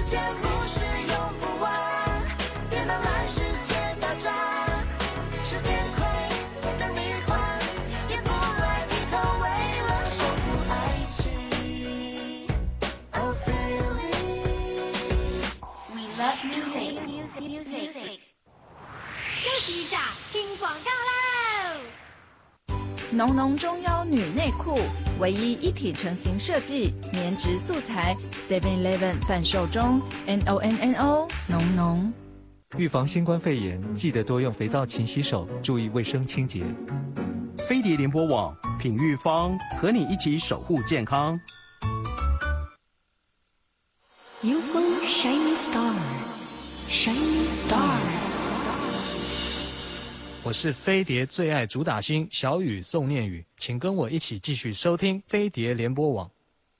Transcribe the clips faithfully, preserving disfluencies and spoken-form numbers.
间不是用不完，别拿来世界大战。时间会等你还，也不来低头，为了守护爱情。Oh feeling We love music. Music. Music. 休息一下，听广告喽。 浓浓中腰女内裤，唯一一体成型设计，棉质素材 ，Seven Eleven 贩售中 ，N O N N O 浓浓。 预防新冠肺炎，记得多用肥皂勤洗手，注意卫生清洁。 飞碟联播网品育方和你一起守护健康。 U F O Shining Star Shining Star。 我是飞碟最爱主打星小雨宋念宇，请跟我一起继续收听飞碟联播网。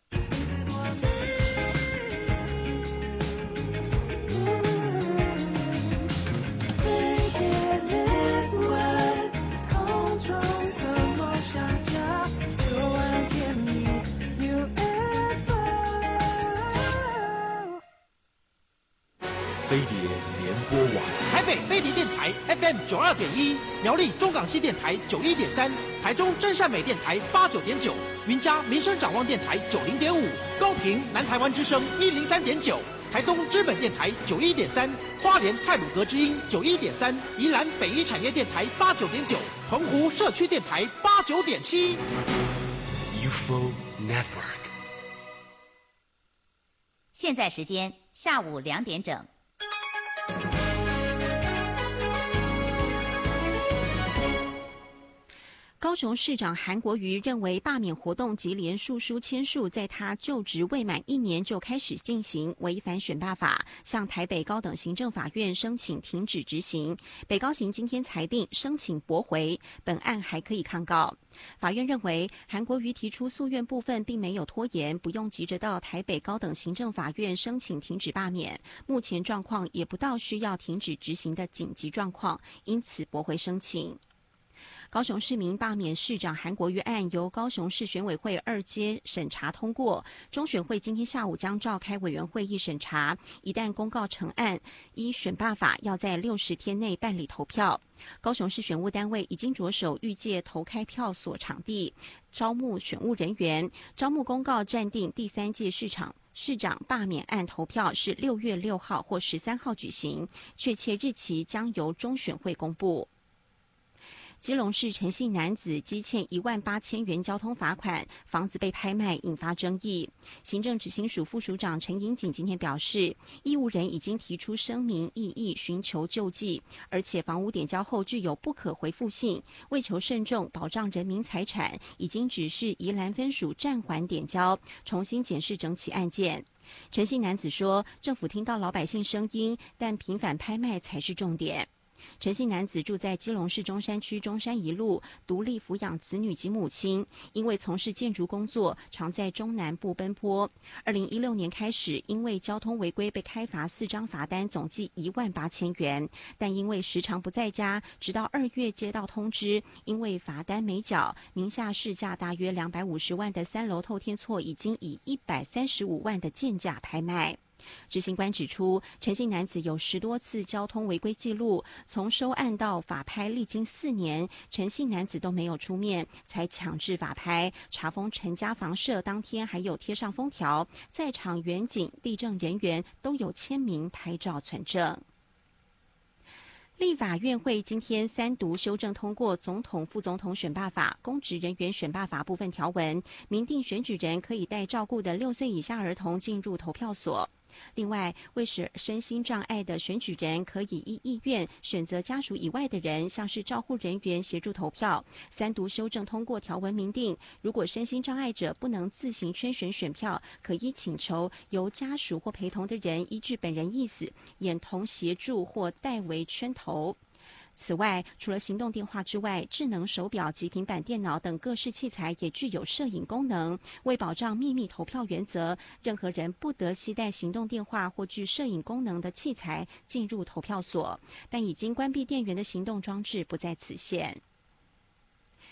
飞碟联播网， 台北飞碟电台 F M 九二点一，苗栗中港系电台九一点三，台中真善美电台八九点九，云嘉民生展望电台九零点五，高屏南台湾之声一零三点九，台东知本电台九一点三，花莲太鲁阁之音九一点三，宜兰北一产业电台八九点九，澎湖社区电台八九点七。 U F O Network。 现在时间下午两点整。 高雄市长韩国瑜认为，罢免活动及连署书签署在他就职未满一年就开始进行，违反选罢法，向台北高等行政法院申请停止执行。北高行今天裁定申请驳回，本案还可以抗告。法院认为，韩国瑜提出诉愿部分并没有拖延，不用急着到台北高等行政法院申请停止罢免，目前状况也不到需要停止执行的紧急状况，因此驳回申请。高雄市民罢免市长韩国瑜案由高雄市选委会二阶审查通过，中选会今天下午将召开委员会议审查，一旦公告成案，依选罢法要在六十天内办理投票。高雄市选务单位已经着手预借投开票所场地，招募选务人员，招募公告暂定第三届市场市长罢免案投票是六月六号或十三号举行，确切日期将由中选会公布。基隆市陈姓男子积欠一万八千元交通罚款，房子被拍卖引发争议。行政执行署副署长陈盈锦今天表示，义务人已经提出声明异议，寻求救济，而且房屋点交后具有不可回复性，为求慎重保障人民财产，已经指示宜兰分署暂缓点交，重新检视整起案件。陈姓男子说，政府听到老百姓声音，但平反拍卖才是重点。陈姓男子住在基隆市中山区中山一路，独立抚养子女及母亲，因为从事建筑工作，常在中南部奔波。二零一六年开始，因为交通违规被开罚四张罚单，总计一万八千元。但因为时常不在家，直到二月接到通知，因为罚单没缴，名下市价大约两百五十万的三楼透天厝已经以一百三十五万的贱价拍卖。执行官指出，陈姓男子有十多次交通违规记录，从收案到法拍历经四年，陈姓男子都没有出面，才强制法拍。查封陈家房舍当天还有贴上封条，在场员警、地政人员都有签名拍照存证。立法院会今天三读修正通过总统、副总统选罢法、公职人员选罢法部分条文，明定选举人可以带照顾的六岁以下儿童进入投票所。另外，为使身心障碍的选举人可以依意愿选择家属以外的人，像是照护人员协助投票。三读修正通过条文明定，如果身心障碍者不能自行圈选选票，可以请求由家属或陪同的人依据本人意思，眼同协助或代为圈投。此外，除了行动电话之外，智能手表及平板电脑等各式器材也具有摄影功能。为保障秘密投票原则，任何人不得携带行动电话或具摄影功能的器材进入投票所，但已经关闭电源的行动装置不在此限。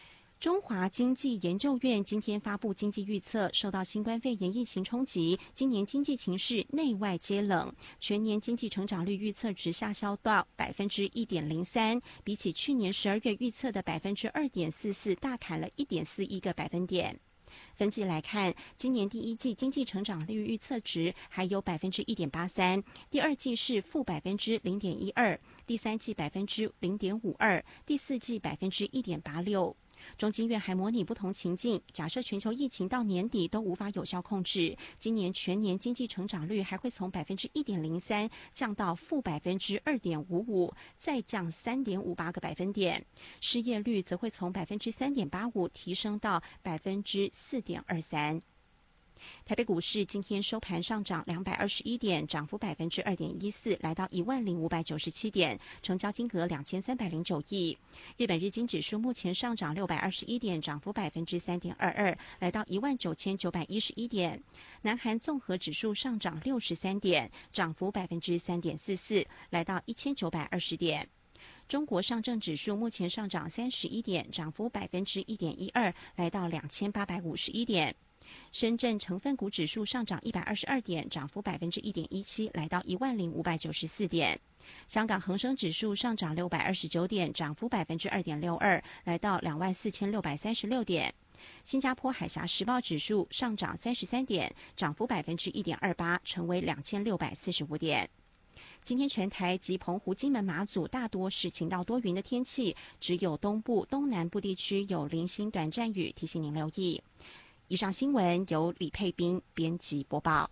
中华经济研究院今天发布经济预测，受到新冠肺炎疫情冲击，今年经济情势内外皆冷，全年经济成长率预测值下修到百分之一点零三，比起去年十二月预测的百分之二点四四，大砍了一点四一个百分点。分季来看，今年第一季经济成长率预测值还有百分之一点八三，第二季是负百分之零点一二，第三季百分之零点五二，第四季百分之一点八六。中经院还模拟不同情境，假设全球疫情到年底都无法有效控制，今年全年经济成长率还会从百分之一点零三降到负百分之二点五五，再降三点五八个百分点，失业率则会从百分之三点八五提升到百分之四点二三。台北股市今天收盘上涨两百二十一点，涨幅百分之二点一四，来到一万零五百九十七点，成交金额两千三百零九亿。日本日经指数目前上涨六百二十一点，涨幅百分之三点二二，来到一万九千九百一十一点。南韩综合指数上涨六十三点，涨幅百分之三点四四，来到一千九百二十点。中国上证指数目前上涨三十一点，涨幅百分之一点一二，来到两千八百五十一点。深圳成分股指数上涨一百二十二点，涨幅百分之一点一七，来到一万零五百九十四点。香港恒生指数上涨六百二十九点，涨幅百分之二点六二，来到两万四千六百三十六点。新加坡海峡时报指数上涨三十三点，涨幅百分之一点二八，成为两千六百四十五点。今天全台及澎湖、金门、马祖大多是晴到多云的天气，只有东部、东南部地区有零星短暂雨，提醒您留意。以上新闻由李佩斌编辑播报。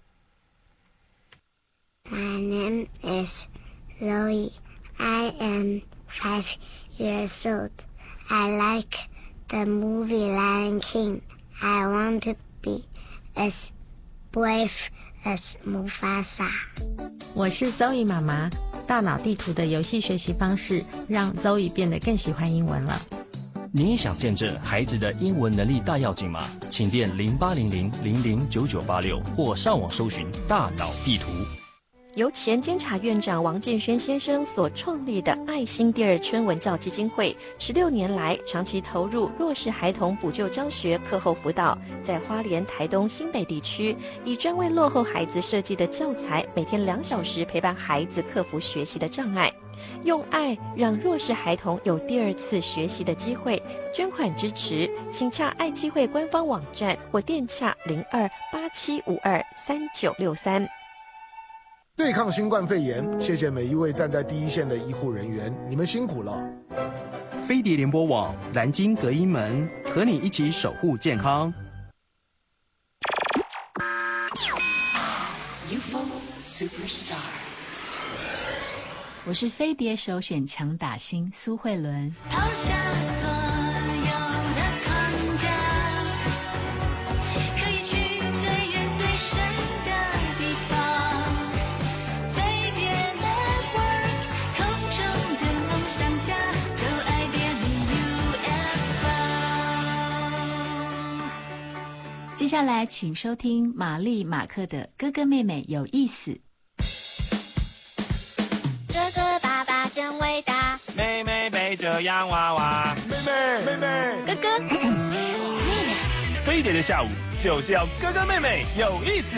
My name is Zoe. I am five years old. I like the movie Lion King. I want to be as brave as Mufasa. 我是 Zoe 妈妈。大脑地图的游戏学习方式让 Zoe 变得更喜欢英文了。 你也想见证孩子的英文能力大跃进吗？请电零八零零零零九九八六或上网搜寻大脑地图。 由前监察院长王建轩先生所创立的爱心第二春文教基金会，十六年来长期投入弱势孩童补救教学、课后辅导，在花莲、台东、新北地区，以专为落后孩子设计的教材，每天两小时陪伴孩子克服学习的障碍，用爱让弱势孩童有第二次学习的机会。捐款支持，请洽爱基会官方网站或电洽零二八七五二三九六三。 对抗新冠肺炎，谢谢每一位站在第一线的医护人员，你们辛苦了。 飞碟联播网蓝鲸隔音门和你一起守护健康。 U F O Superstar， 我是飞碟首选强打星苏慧伦。 抛下所有的框架，可以去最远最深的地方。飞碟 Network， 空中的梦想家，就爱别离 U F O。 接下来请收听玛丽马克的《哥哥妹妹有意思》。 哥哥爸爸真伟大， 妹妹背着洋娃娃， 妹妹妹妹， 哥哥妹妹， 飞碟的下午就是要哥哥妹妹有意思。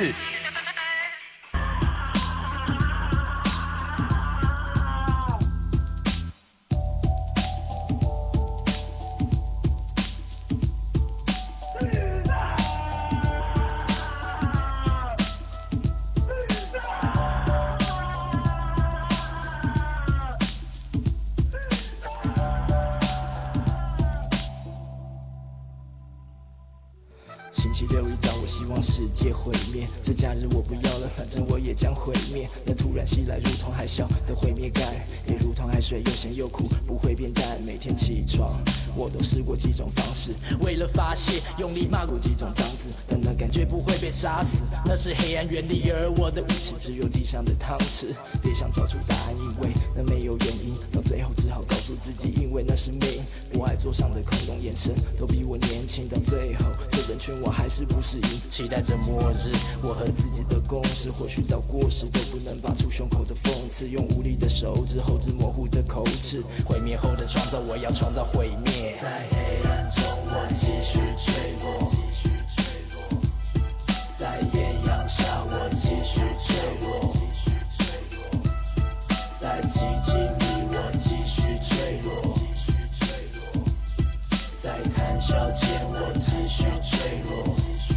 星期六一早，我希望世界毁灭。这假日我不要了，反正我也将毁灭。那突然袭来，如同海啸的毁灭感，也如同海水，又咸又苦，不会变淡。每天起床，我都试过几种方式，为了发泄，用力骂过几种脏字，但那感觉不会被杀死。那是黑暗原理，而我的武器只有地上的汤匙。别想找出答案，因为那没有原因。到最后只好告诉自己，因为那是命。我爱桌上的空洞眼神，都比我年轻。到最后，这个人群，我还是不适应，期待着末日。我和自己的共识，或许到过时都不能拔出胸口的讽刺，用无力的手指后置模糊的口齿。毁灭后的创造，我要创造毁灭。在黑暗中，我继续坠落；在艳阳下，我继续坠落；在寂静里，我继续坠落；在谈笑间，我继续坠落。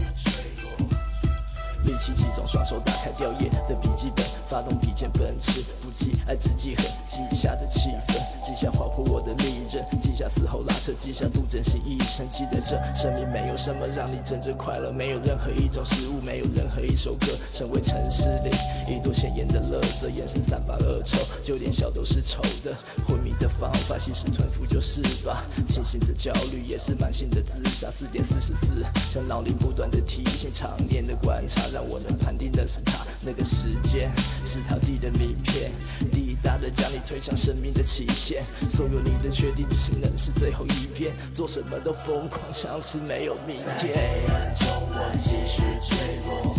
力气集中，双手打开掉页的笔记本，发动笔尖奔驰，不记爱只记恨，记下这气氛，记下划破我的利刃，记下死后拉扯，记下度真心一生，记在这生命没有什么让你真正快乐，没有任何一种事物，没有任何一首歌，成为城市里一朵鲜艳的垃圾，眼神散发恶臭，就连笑都是丑的，昏迷的方法吸食吞服就是吧，清醒着焦虑也是慢性的自杀，四点四十四，像脑里不断的提醒，常年的观察让我能判定的是他那个时间，是他递的名片，滴答的将你推向生命的期限，所有你的决定只能是最后一遍，做什么都疯狂，像是没有明天。在黑暗中，我继续坠落；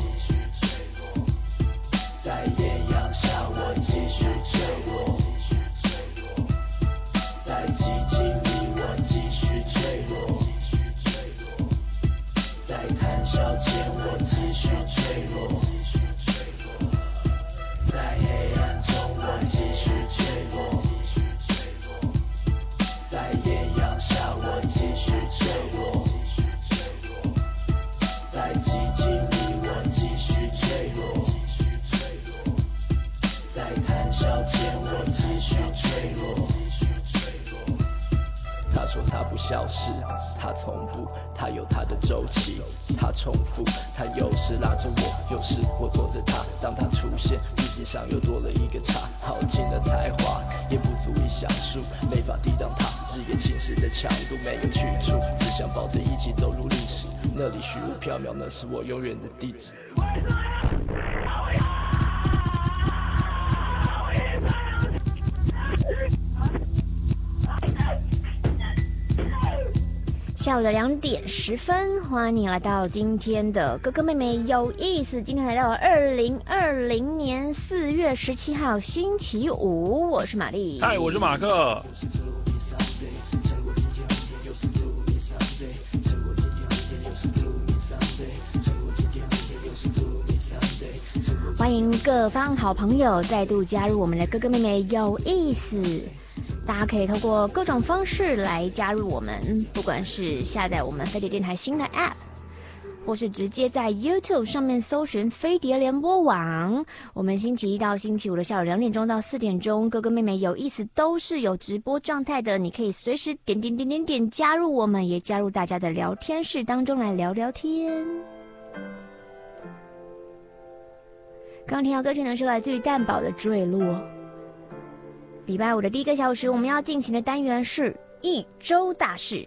在艳阳下，我继续坠落；在寂静里，我继续坠落；在谈笑间，我继续坠落；在黑暗中，我继续坠落；在艳阳下，我继续坠落；在寂静里，我继续坠落；在谈笑间，我继续坠落。他说他不消失，他从不，他有他的周期，他重复，他有时拉着我，有时我拖着他。当他出现，自己上又多了一个叉，耗尽了才华，也不足以详述，没法抵挡他日夜侵蚀的强度，没有去处，只想抱着一起走入历史。那里虚无缥缈，那是我永远的地址。 下午的两点十分，欢迎你来到今天的哥哥妹妹有意思。今天来到了二零二零年四月十七号星期五，我是玛丽。 嗨，我是马克。 欢迎各方好朋友再度加入我们的哥哥妹妹有意思。大家可以透过各种方式来加入我们，不管是下载我们飞碟电台新的 App， 或是直接在 YouTube 上面搜寻飞碟联播网。我们星期一到星期五的下午两点钟到四点钟，哥哥妹妹有意思都是有直播状态的，你可以随时点点点点点加入我们，也加入大家的聊天室当中来聊聊天。刚刚听到歌曲呢是来自于蛋堡的坠落。礼拜五的第一个小时，我们要进行的单元是一周大事。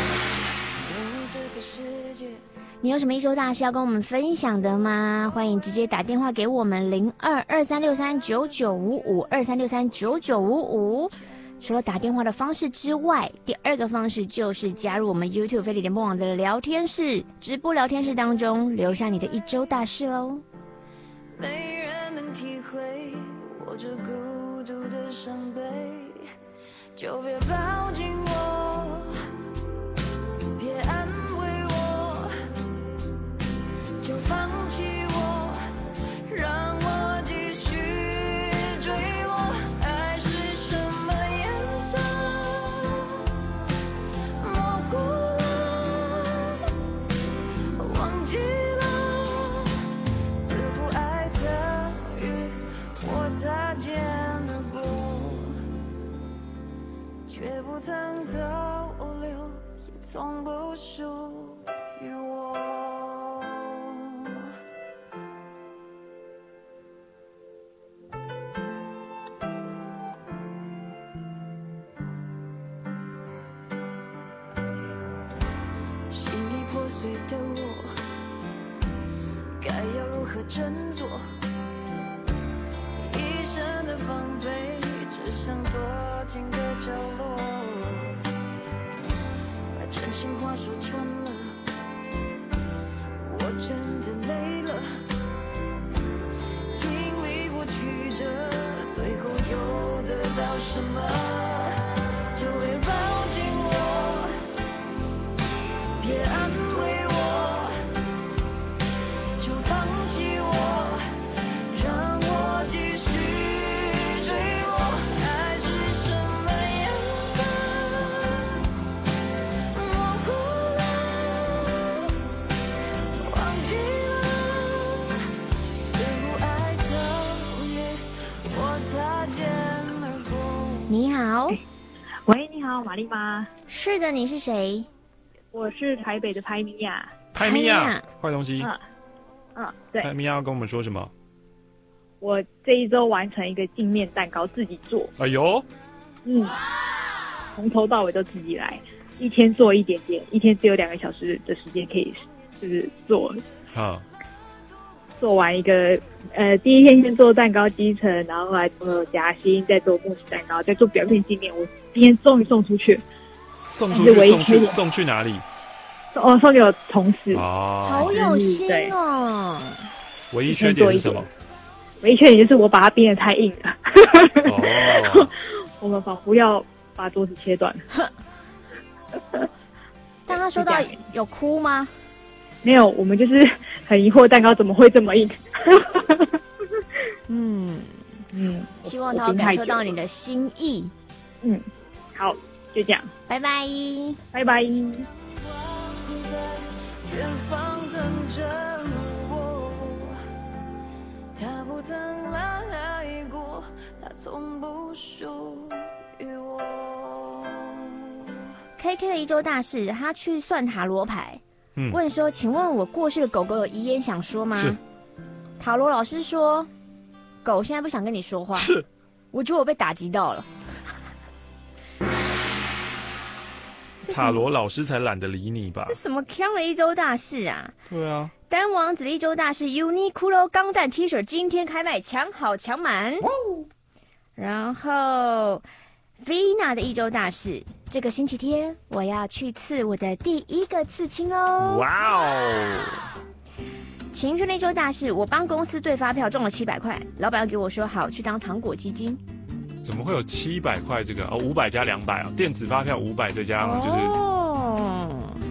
你有什么一周大事要跟我们分享的吗？欢迎直接打电话给我们零二二三六三九九五五二三六三九九五五。除了打电话的方式之外，第二个方式就是加入我们 YouTube 飞碟联播网的聊天室直播聊天室当中，留下你的一周大事喽。 没人能体会我这孤独的伤悲，就别抱紧我，别安慰我，就放弃我，让我继续坠落。爱是什么颜色？模糊了，忘记了，似乎爱曾与我擦肩而过，却不曾逗留，也从不属于我。心里破碎的我，该要如何振作？一身的防备，只想躲进个角落，把真心话说穿了， 什么，就别抱紧我，别安慰我，就放弃我，让我继续坠落。爱是什么颜色？模糊了，忘记了，似乎爱早已我擦肩而过。 你好， 喂，你好，玛丽吗？ 是的，你是谁？ 我是台北的拍米亚。 派米亚，坏东西。 嗯嗯，对。 派米亚要跟我们说什么？ 我这一周完成一个镜面蛋糕，自己做。 哎呦， 嗯，从头到尾都自己来，一天做一点点，一天只有两个小时的时间可以就是做。 好， 做完一个呃，第一天先做蛋糕基层，然后后来做夹心，再做慕斯蛋糕，再做表面镜面。我今天终于送出去， 送出去，送去，送去哪里？ 哦，送给我同事。 哦， 好有心哦。 唯一缺点是什么？ 唯一缺点就是我把它编得太硬了。 哦， 我们仿佛要把桌子切断。 但他说到有哭吗？ 没有，我们就是很疑惑蛋糕怎么会这么硬。 嗯嗯， 希望他感受到你的心意。 嗯，好，就这样， 拜拜， 拜拜。 远方等着我，他不曾来过，他从不属于我。 K K 的一周大事，他去算塔罗牌， 嗯， 问说：“请问我过世的狗狗有遗言想说吗？” 是。 塔罗老师说：“狗现在不想跟你说话。” 是。 我觉得我被打击到了。 塔罗老师才懒得理你吧？ 这什么坑的一周大事啊？ 对啊。 丹王子的一周大事 ，Uniqlo 钢弹 T 恤今天开卖，抢好抢满。然后 Vina 的一周大事，这个星期天我要去刺我的第一个刺青哦。 哇哦！ 晴轩的一周大事，我帮公司对发票中了七百块，老板要给我说好去当糖果基金。 怎么会有七百块这个？哦，五百加两百啊，电子发票五百，再加上就是。 哦。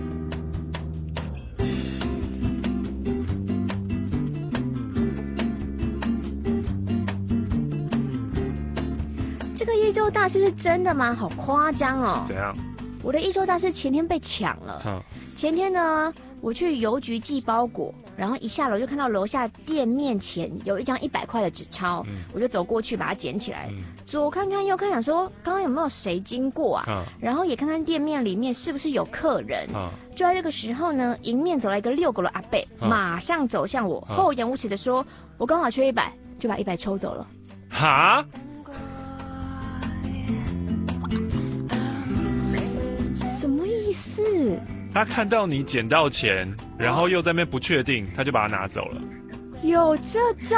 这个一周大事是真的吗？好夸张哦！ 怎样？ 我的一周大事前天被抢了。 嗯。 前天呢，我去邮局寄包裹，然后一下楼就看到楼下店面前有一张一百块的纸钞，嗯、我就走过去把它捡起来，嗯、左看看右看，想说刚刚有没有谁经过啊？嗯、然后也看看店面里面是不是有客人。嗯、就在这个时候呢，迎面走来一个遛狗的阿伯，嗯、马上走向我，厚颜无耻的说：“我刚好缺一百，就把一百抽走了。” 哈？ 什么意思？ 他看到你捡到钱，然后又在那边不确定，他就把它拿走了。 有这招？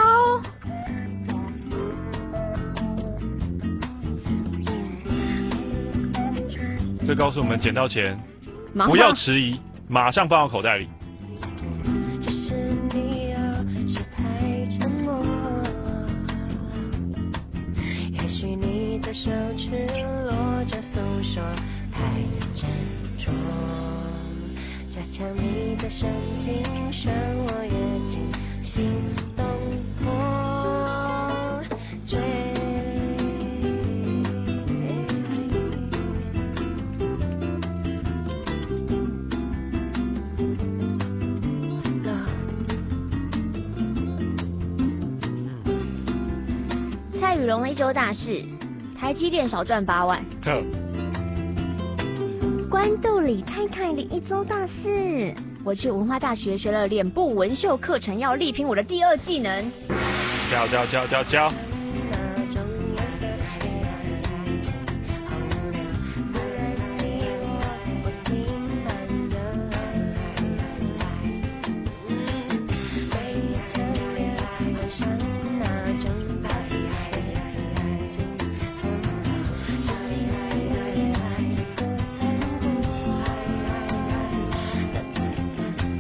这告诉我们，捡到钱不要迟疑，马上放到口袋里。 只是你有时太沉默，也许你的手赤裸着诉说太沉着。加强你的神经，让我越近心动破坠。 蔡宇荣的一周大事，台积电少赚八万。关渡李太太的一周大事，我去文化大学学了脸部纹绣课程，要力拼我的第二技能。 教教教教教。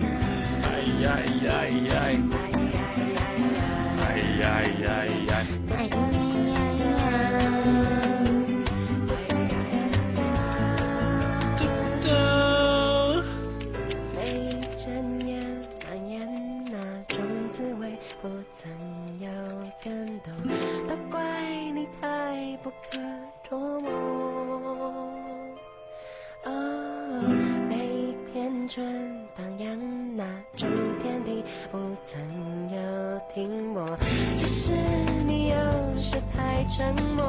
哎呀哎呀哎呀！ 荡漾那种天地，不曾有停泊。只是你有时太沉默，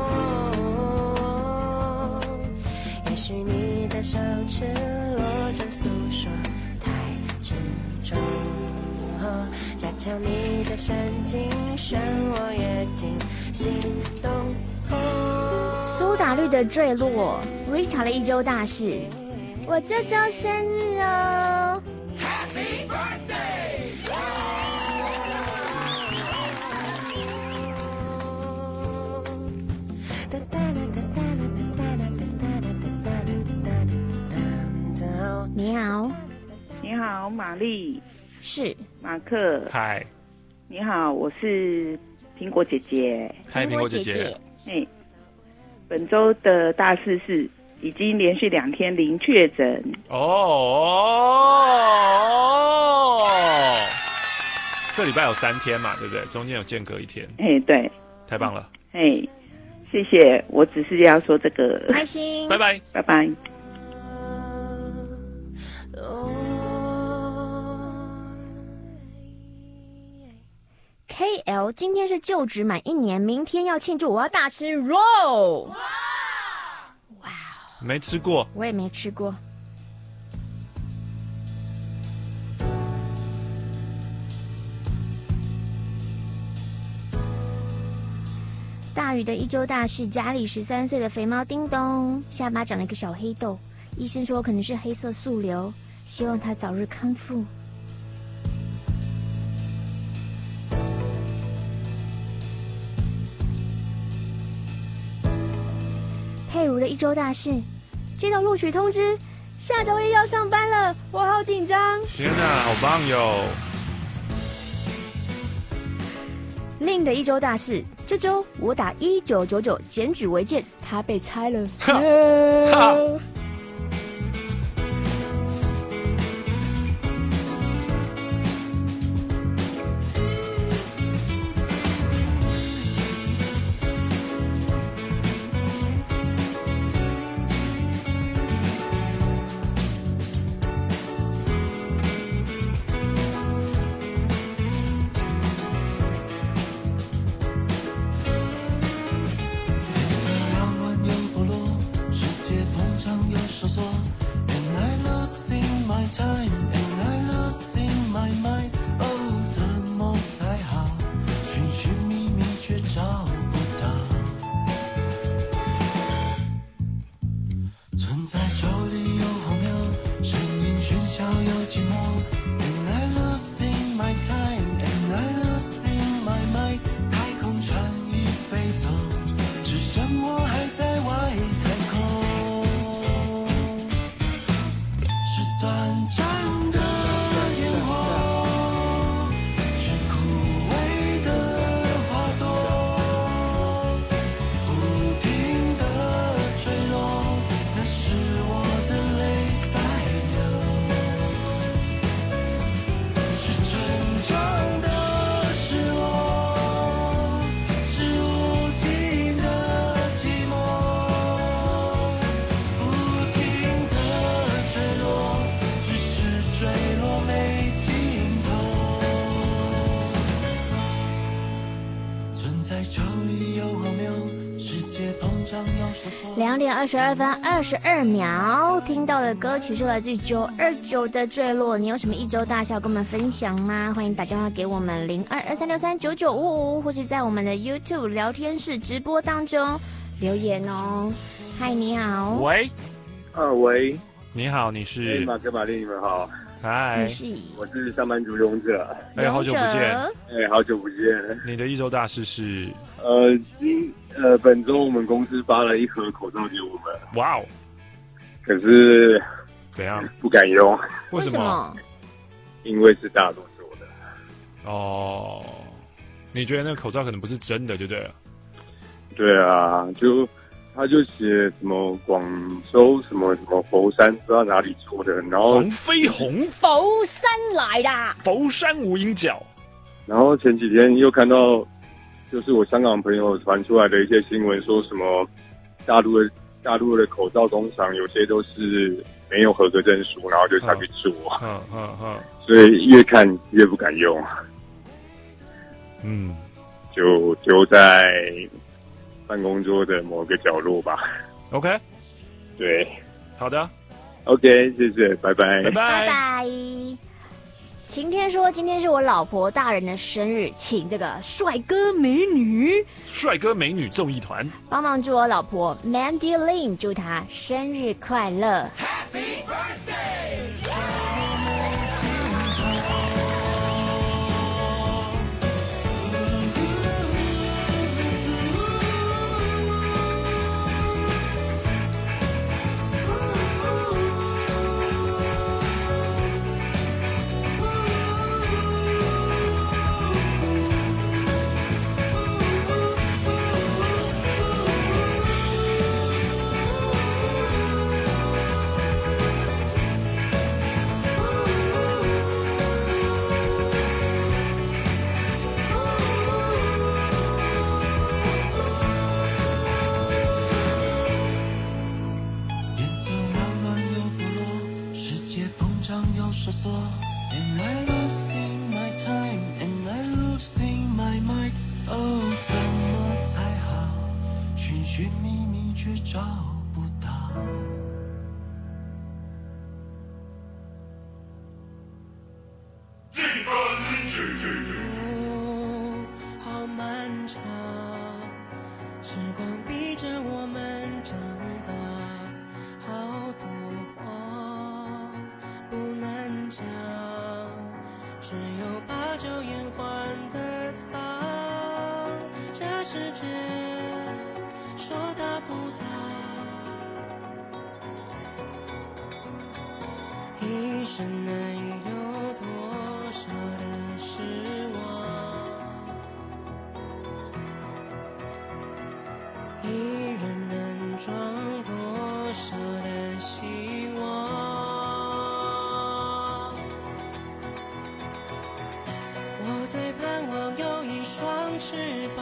也许你的手赤裸着诉说太执着，加强你的神经，漩涡跃进心动。 苏打绿的坠落 ，Rita 的一周大事。我这周生日哦 ，Happy birthday！ 你好， 你好，玛丽， 是马克， 嗨， 你好，我是苹果姐姐， 嗨，苹果姐姐， 哎，本周的大事是已经连续两天零确诊哦哦，这礼拜有三天嘛，对不对？中间有间隔一天， 哎，对， 太棒了， 哎，谢谢，我只是要说这个， 开心， 拜拜， 拜拜。 K L 今天是就职满一年，明天要庆祝，我要大吃肉。哇，哇， 没吃过， 我也没吃过。大宇的一周大事，家里十三岁的肥猫叮咚下巴长了一个小黑痘，医生说可能是黑色素瘤，希望他早日康复。佩如的一周大事，接到录取通知，下周一要上班了，我好紧张。 天哪，好棒哟！ 另的一周大事，这周我打一九九九检举违建，他被拆了。哈哈两点二十二分二十二秒，听到的歌曲是来自九二九的坠落。你有什么一周大笑跟我们分享吗？欢迎打电话给我们零二二三六三九九五五，或是在我们的 YouTube 聊天室直播当中留言哦。嗨，你好。 喂。 啊，喂。 你好，你是？ 马哥、玛丽，你们好。 嗨。 我是上班族勇者。 哎，好久不见。 哎，好久不见。 你的一周大事是？ 呃，今呃，本周我们公司发了一盒口罩给我们。 哇哦！ 可是怎样？ 不敢用。 为什么？ 因为是大陆做的。 哦，你觉得那个口罩可能不是真的，就对了。 对啊，就他就写什么广州什么什么佛山，不知道哪里做的，然后黄飞鸿， 佛山来的， 佛山无影脚。 然后前几天又看到。就是我香港朋友传出来的一些新闻，说什么大陆的大陆的口罩工厂有些都是没有合格证书，然后就下去做， 嗯嗯嗯， 所以越看越不敢用， 嗯， 就丢在办公桌的某个角落吧。 OK， 对， 好的 ，OK， 谢谢，拜拜， 拜拜， 拜拜。晴天说：“今天是我老婆大人的生日，请这个帅哥美女、 帅哥美女综艺团帮忙祝我老婆 Mandy Lin 祝她生日快乐。” Happy birthday! 颜色乱乱又剥落，世界膨胀又收缩。And I losing my time, and I losing my mind. 哦，怎么才好？寻寻觅觅却找不到。 哦，好漫长，时光逼着我们长大。好多话不能讲，只有把酒言欢的他。这世界说大不大，一生能有多少的失望，一人能装多少的希望。我最盼望有一双翅膀，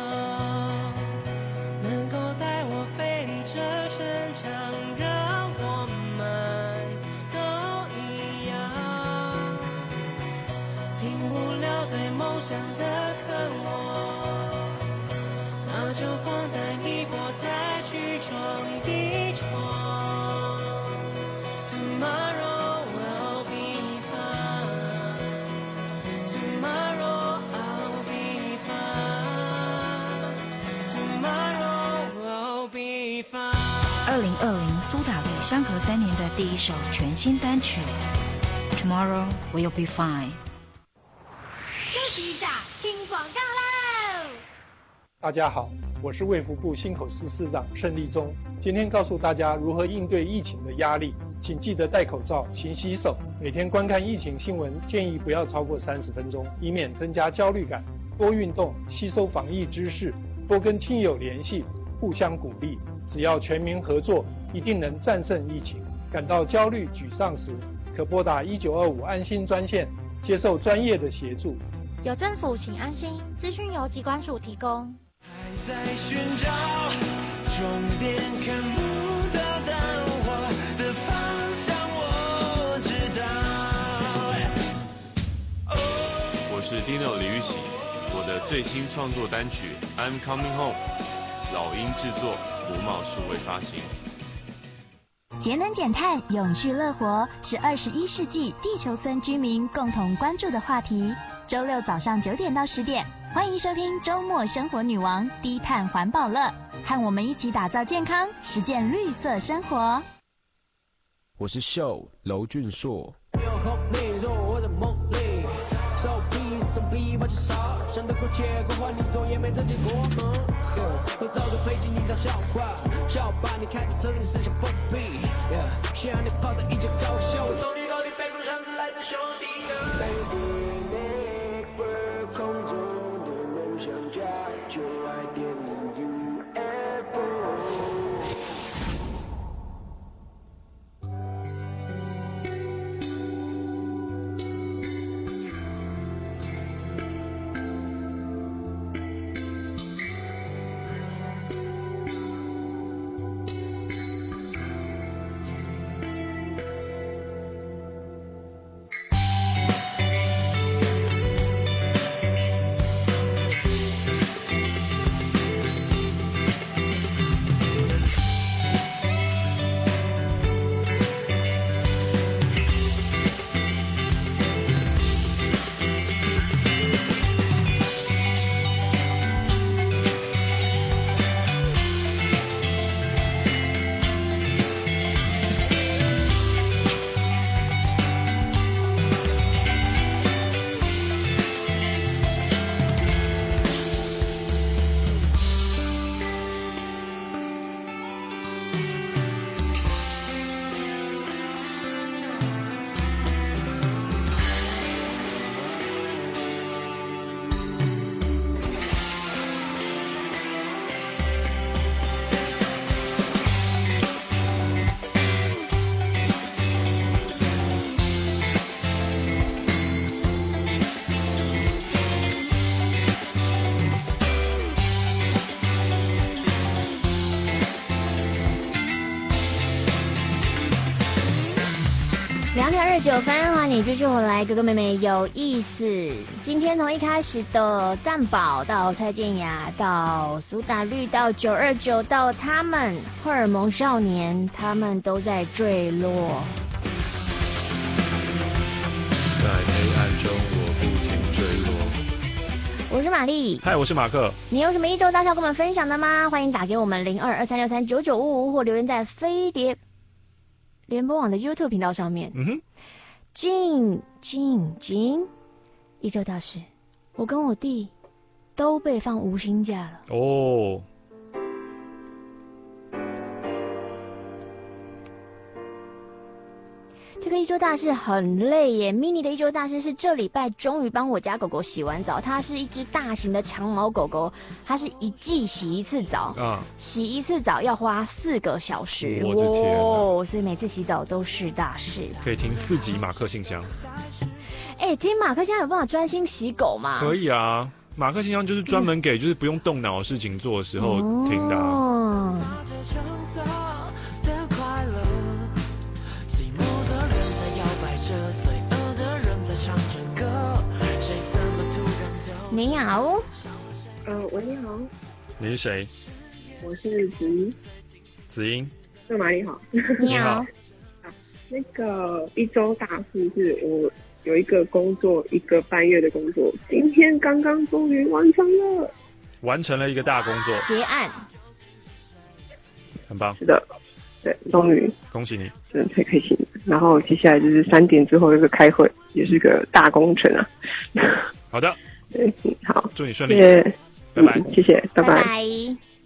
能够带我飞离这城墙，让我们都一样，停不了对梦想的渴望，那就放胆一搏，再去闯一闯。Tomorrow I'll be fine. Tomorrow I'll be fine. Tomorrow I'll be fine. 二零二零苏打绿相隔三年的第一首全新单曲《Tomorrow Will Be Fine》。 休息一下，听广告喽！ 大家好，我是卫福部新口司司长盛立忠，今天告诉大家如何应对疫情的压力。请记得戴口罩、勤洗手，每天观看疫情新闻，建议不要超过三十分钟，以免增加焦虑感。多运动，吸收防疫知识，多跟亲友联系，互相鼓励。只要全民合作，一定能战胜疫情。感到焦虑、沮丧时，可拨打一九二五安心专线，接受专业的协助。 有政府，请安心。资讯由疾管署提供。 还在寻找终点，看不到但我的方向我知道。 我是 Dino 李玉玺，我的最新创作单曲《I'm Coming Home》，老鹰制作，胡茂数位发行。 节能减碳、永续乐活是二十一世纪地球村居民共同关注的话题。周六早上九点到十点，欢迎收听周末生活女王低碳环保乐，和我们一起打造健康，实践绿色生活。 我是秀娄俊硕。想得过且过，换你做也没这结果。我早就配进你当笑话，笑把你开着车子是想疯逼。想让你泡在一角高笑。到底到底背不上来的兄弟。空中的梦想家，就爱点你 U F O。 两点二十九分，欢迎你继续回来，哥哥妹妹有意思。今天从一开始的蛋堡到蔡健雅，到苏打绿，到九二九，到他们荷尔蒙少年，他们都在坠落。 在黑暗中，我不停坠落。 我是玛丽， 嗨，我是马克。 你有什么一周大笑跟我们分享的吗？欢迎打给我们零二二三六三九九五五，或留言在飞碟联播网的 YouTube 频道上面。 嗯哼， 静静静，一周大事，我跟我弟都被放无薪假了。 哦。 这个一周大事很累耶 ，mini 的一周大事是这礼拜终于帮我家狗狗洗完澡。它是一只大型的长毛狗狗，它是一季洗一次澡，啊，洗一次澡要花四个小时。 我的天哦，所以每次洗澡都是大事。 可以听四集马克信箱。 哎、欸，听马克现在有办法专心洗狗吗？ 可以啊，马克信箱就是专门给就是不用动脑的事情做的时候听的、啊。哦你好， 呃，喂，你好， 你是谁？ 我是子英。 子英， 那玛丽好， 你好。 啊，那个一周大事是我有一个工作一个半月的工作，今天刚刚终于完成了， 完成了一个大工作， 结案， 很棒。 是的，对，终于， 恭喜你， 真的太开心了。然后接下来就是三点之后有个开会，也是个大工程啊。 好的。 对，好， 祝你顺利， 谢拜拜、 嗯，谢谢，拜拜。 拜拜。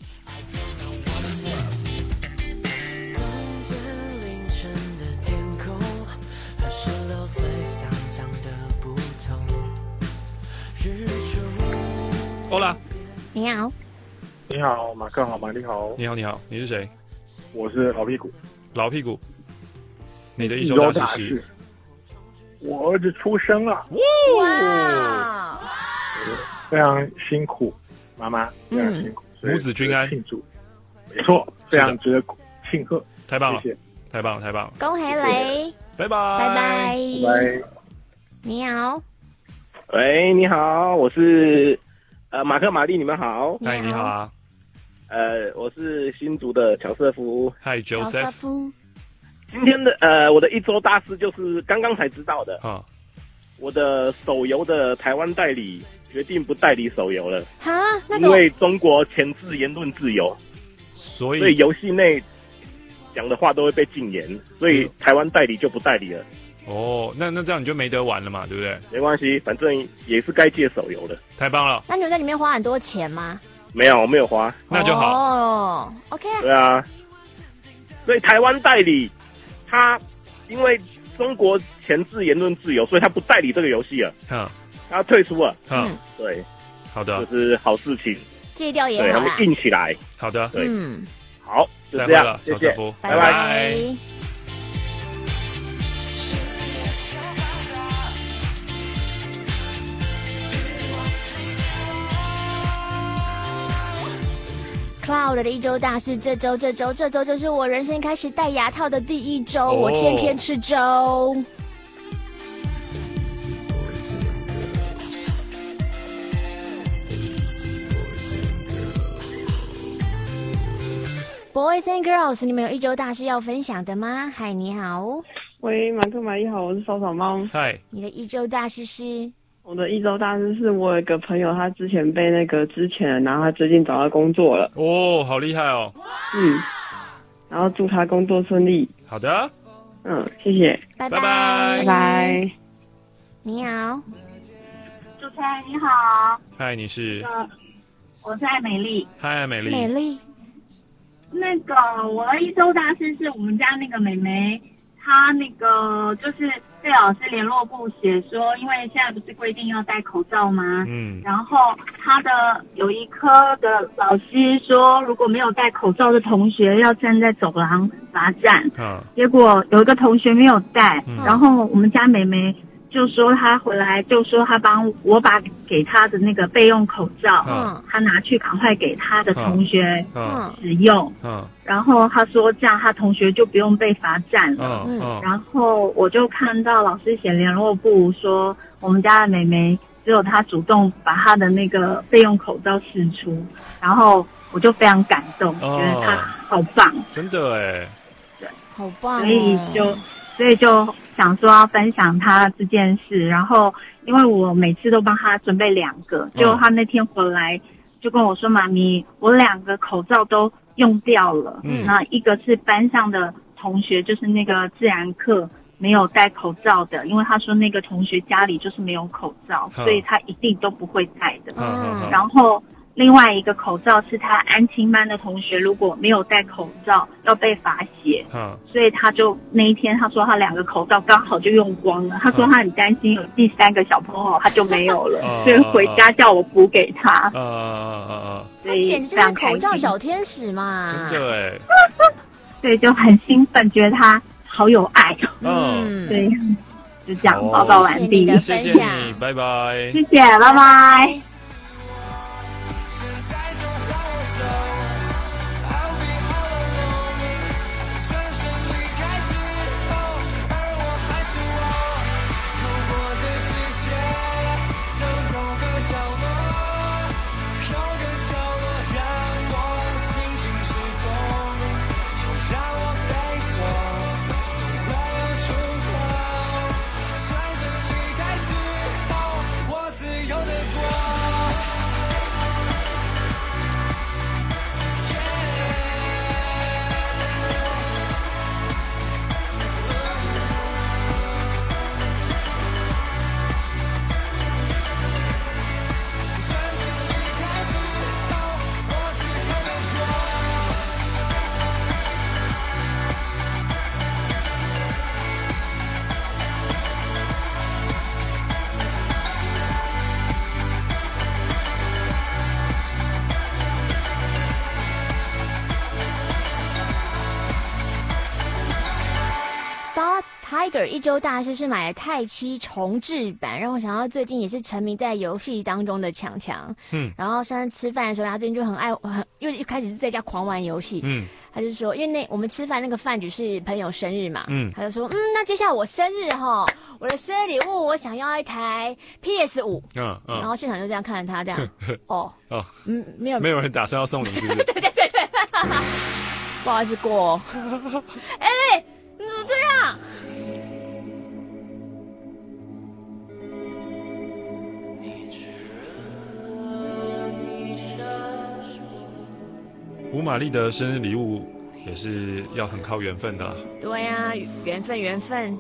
欧啦， 你好， 你好，马克好，玛丽好， 你好，你好，你是谁？ 我是老屁股， 老屁股，你的一周大事是？ 我儿子出生了， 哇！ 非常辛苦，妈妈非常辛苦， 母子均安， 庆祝，没错，非常值得庆贺， 太棒了， 谢谢， 太棒了，太棒了， 恭喜雷， 拜拜， 拜拜， 拜。 你好， 喂，你好，我是呃马克玛丽，你们好， 嗨，你好啊， 呃，我是新竹的乔瑟夫， 嗨 ，Joseph。 今天的呃，我的一周大事就是刚刚才知道的啊， 我的手游的台湾代理决定不代理手游了， 哈，那因为中国钳制言论自由， 所以所以游戏内讲的话都会被禁言，所以台湾代理就不代理了。 哦，那那这样你就没得玩了嘛，对不对？ 没关系，反正也是该戒手游了。 太棒了！ 那你有在里面花很多钱吗？ 没有，我没有花， 那就好。 哦 ，OK 啊。 对啊，所以台湾代理。他因为中国钳制言论自由，所以他不代理这个游戏了。 嗯， 他退出了。 嗯， 对， 好的， 这是好事情。 戒掉也好啦。 对，他们硬起来。 好的， 对， 嗯， 好，就这样， 谢谢， 拜拜。 Cloud 的一周大事，这周这周这周就是我人生开始戴牙套的第一周，哦、我天天吃粥。Boys and girls， 你们有一周大事要分享的吗？嗨，你好。 喂，马克玛丽好，我是扫扫猫。 嗨， 你的一周大事是？ 我的一周大事是我有一个朋友，他之前被那个之前，然后他最近找到工作了。 哦，好厉害哦。 嗯，然后祝他工作顺利。 好的。 嗯，谢谢。 拜拜拜拜。 你好， 主持人你好。 嗨，你是？ 呃，我是艾美丽。 嗨，艾美丽。 美丽。 那个我的一周大事是我们家那个妹妹。他那个就是被老师联络部写说，因为现在不是规定要戴口罩吗？嗯，然后他的有一科的老师说，如果没有戴口罩的同学要站在走廊罚站。嗯，结果有一个同学没有戴，嗯、然后我们家妹妹就说他回来就说他帮我把给他的那个备用口罩， 嗯， 他拿去赶快给他的同学嗯使用， 嗯， 然后他说这样他同学就不用被罚站了， 嗯嗯， 然后我就看到老师写联络簿说我们家的妹妹只有她主动把她的那个备用口罩释出，然后我就非常感动， 哦觉得她好棒， 真的哎， 对， 好棒、哦， 所以就所以就想说要分享她这件事，然后因为我每次都帮她准备两个，结果她那天回来就跟我说：“妈咪，我两个口罩都用掉了， 嗯， 那一个是班上的同学，就是那个自然课。”没有戴口罩的，因为他说那个同学家里就是没有口罩， 嗯、 所以他一定都不会戴的。 嗯嗯、 然后另外一个口罩是他安亲班的同学如果没有戴口罩要被罚写， 嗯、 所以他就那一天他说他两个口罩刚好就用光了。他说他很担心有第三个小朋友他就没有了， 嗯、 所以回家叫我补给他。 嗯嗯嗯嗯， 他简直就是口罩小天使嘛！ 真的哎， 对，就很兴奋，觉得他好有爱。 嗯， 对，就这样报告完毕。 谢谢你，拜拜。 谢谢，拜拜。 Tiger 一周大师是买了太七重制版，让我想到最近也是沉迷在游戏当中的强强。嗯，然后上次吃饭的时候，他最近就很爱，很因为一开始是在家狂玩游戏。嗯，他就说，因为那我们吃饭那个饭局是朋友生日嘛。嗯，他就说，嗯，那接下来我生日哈，我的生日礼物我想要一台 P S 五。嗯嗯，然后现场就这样看着他这样。哦哦，嗯，没有没有人打算要送你，是不是？ 对对对对，不好意思过、哦。哎、欸，你怎么这样？ 吴玛丽的生日礼物也是要很靠缘分的、啊。 对呀、啊，缘分缘分，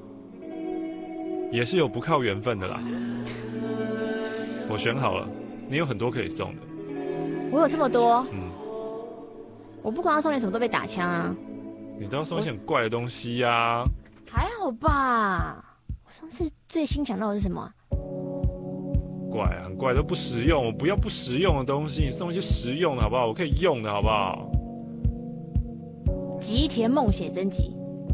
也是有不靠缘分的啦。我选好了，你有很多可以送的。 我有这么多？嗯。我不管要送你什么都被打枪啊。 你都要送一些很怪的东西呀、啊。 还好吧。我上次最新想到的是什么、啊？ 怪啊，很怪，都不实用。我不要不实用的东西，你送一些实用的好不好？我可以用的好不好？ 吉田梦写真集。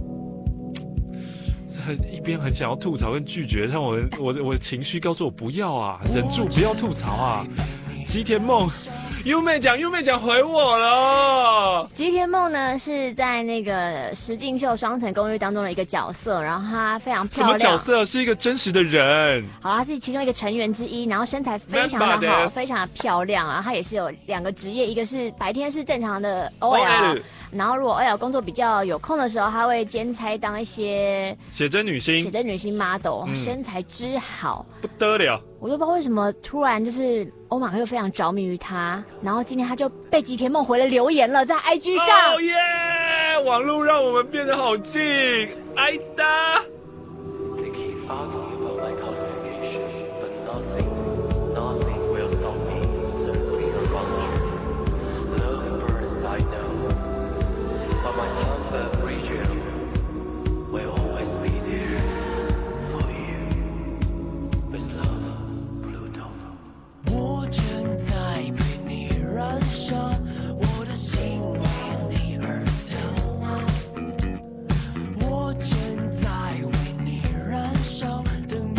这一边很想要吐槽跟拒绝，但我我我的情绪告诉我不要啊，忍住不要吐槽啊。吉田梦，优妹讲优妹讲回我了。 吉田梦呢是在那个石进秀双层公寓当中的一个角色，然后她非常漂亮。 什么角色？是一个真实的人。 好，她是其中一个成员之一，然后身材非常的好，非常的漂亮。然后她也是有两个职业，一个是白天是正常的 O L， 然后如果 O L 工作比较有空的时候，她会兼差当一些写真女星， 写真女星 model，、嗯、身材之好不得了。 我都不知道为什么突然就是欧马克就非常着迷于他，然后今天他就被吉田梦回了留言了，在 I G 上。 哦耶！网络让我们变得好近，爱的。 等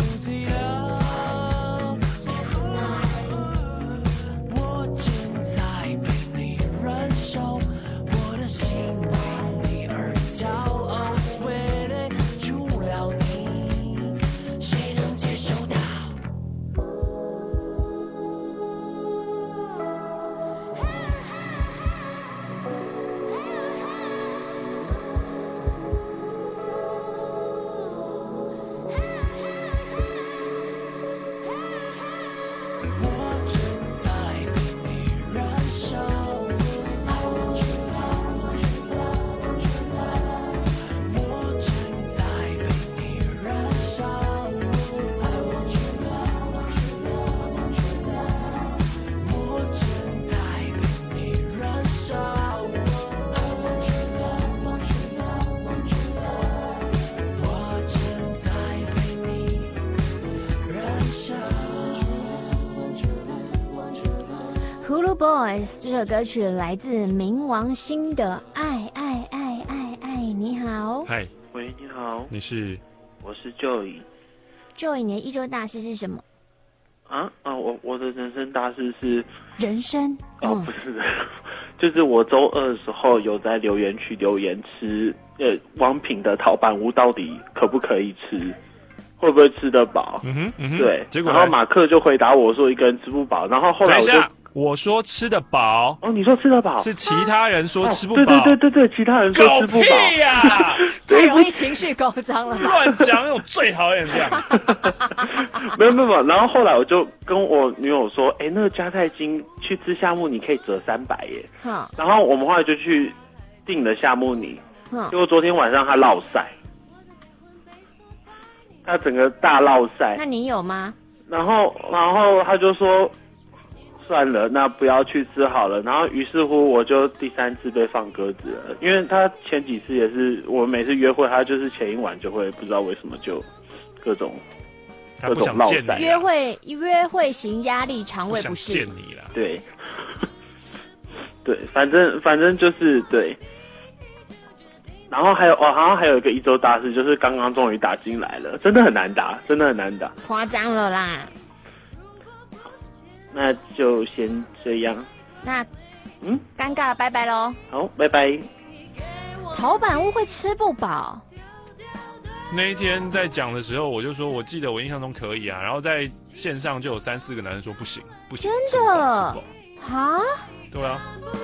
Boys 这首歌曲来自冥王星的《爱爱爱爱爱》。你好， 嗨， 喂，你好， 你是？ 我是 Joy。 Joy， 你的一周大事是什么？ 啊啊，我我的人生大事是人生哦，不是的，就是我周二的时候有在留言区留言吃呃王品的陶板屋到底可不可以吃，会不会吃得饱？ 嗯哼，嗯哼， 对， 结果然后马克就回答我说一个人吃不饱，然后后来我就我说吃得饱哦，你说吃得饱， 是其他人说吃不饱， 哦、对对对对对，其他人说吃不饱， 狗屁呀、啊， 太容易情绪高涨了吧， 乱讲，我最讨厌这样。 没有没有没有，然后后来我就跟我女友说，哎，那个加菜金去吃夏目尼可以折三百耶， 嗯， 然后我们后来就去订了夏目尼， 嗯， 结果昨天晚上他落晒，他整个大落晒， 那你有吗？ 然后然后他就说。算了，那不要去吃好了。然后于是乎，我就第三次被放鸽子了，因为他前几次也是，我每次约会，他就是前一晚就会不知道为什么就各种各种落晒。 约会约会型压力，肠胃不适。 见你了。 对，对，反正反正就是对。然后还有哦，好像还有一个一周大事，就是刚刚终于打进来了，真的很难打，真的很难打， 夸张了啦。 那就先这样。 那，嗯，尴尬了，拜拜喽。 好，拜拜。 陶板屋会吃不饱。 那一天在讲的时候，我就说，我记得我印象中可以啊，然后在线上就有三四个男人说不行，不行， 真的？哈？ 对啊。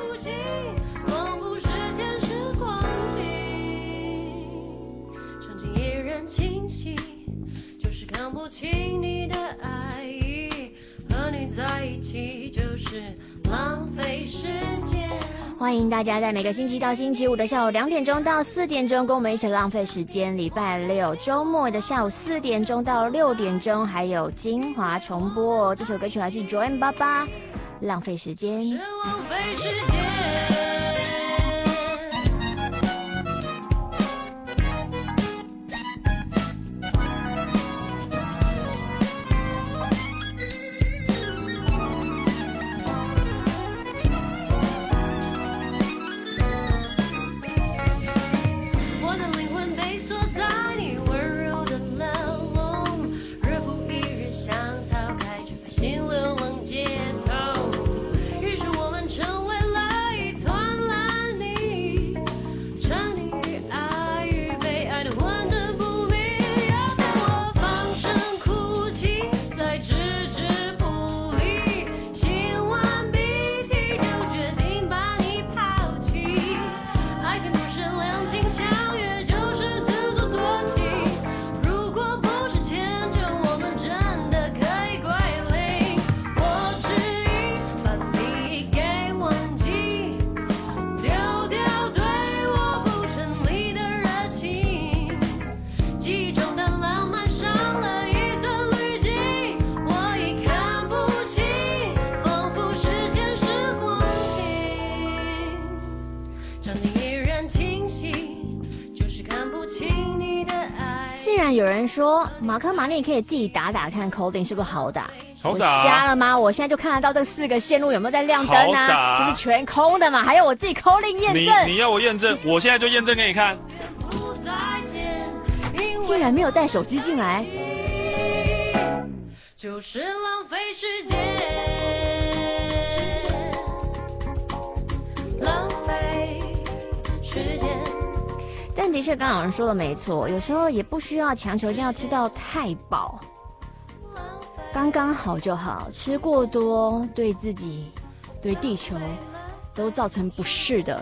就是看不清你的爱意。和你在一起就是浪费时间。 欢迎大家在每个星期到星期五的下午两点钟到四点钟跟我们一起浪费时间，礼拜六周末的下午四点钟到六点钟还有精华重播。这首歌曲来自 Joanne 爸爸，浪费时间是浪费时间。有人说马克玛丽可以自己打打看 coding 是不是好打？ 好打、啊！ 我瞎了吗？我现在就看得到这四个线路有没有在亮灯啊？就是全空的嘛，还有我自己 coding 验证。 你你要我验证，我现在就验证给你看。 竟然没有带手机进来， 就是浪费时间，浪费时间。 但的确，刚刚有人说的没错，有时候也不需要强求一定要吃到太饱，刚刚好就好。吃过多对自己、对地球都造成不适的。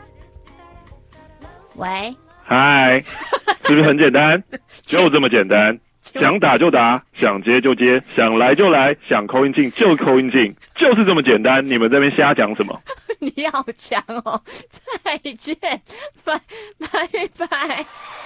喂， 嗨，是不是很简单？就这么简单，想打就打，想接就接，想来就来，想扣音进就扣音进，就是这么简单。你们这边瞎讲什么？ 你好强哦！再见，拜拜拜。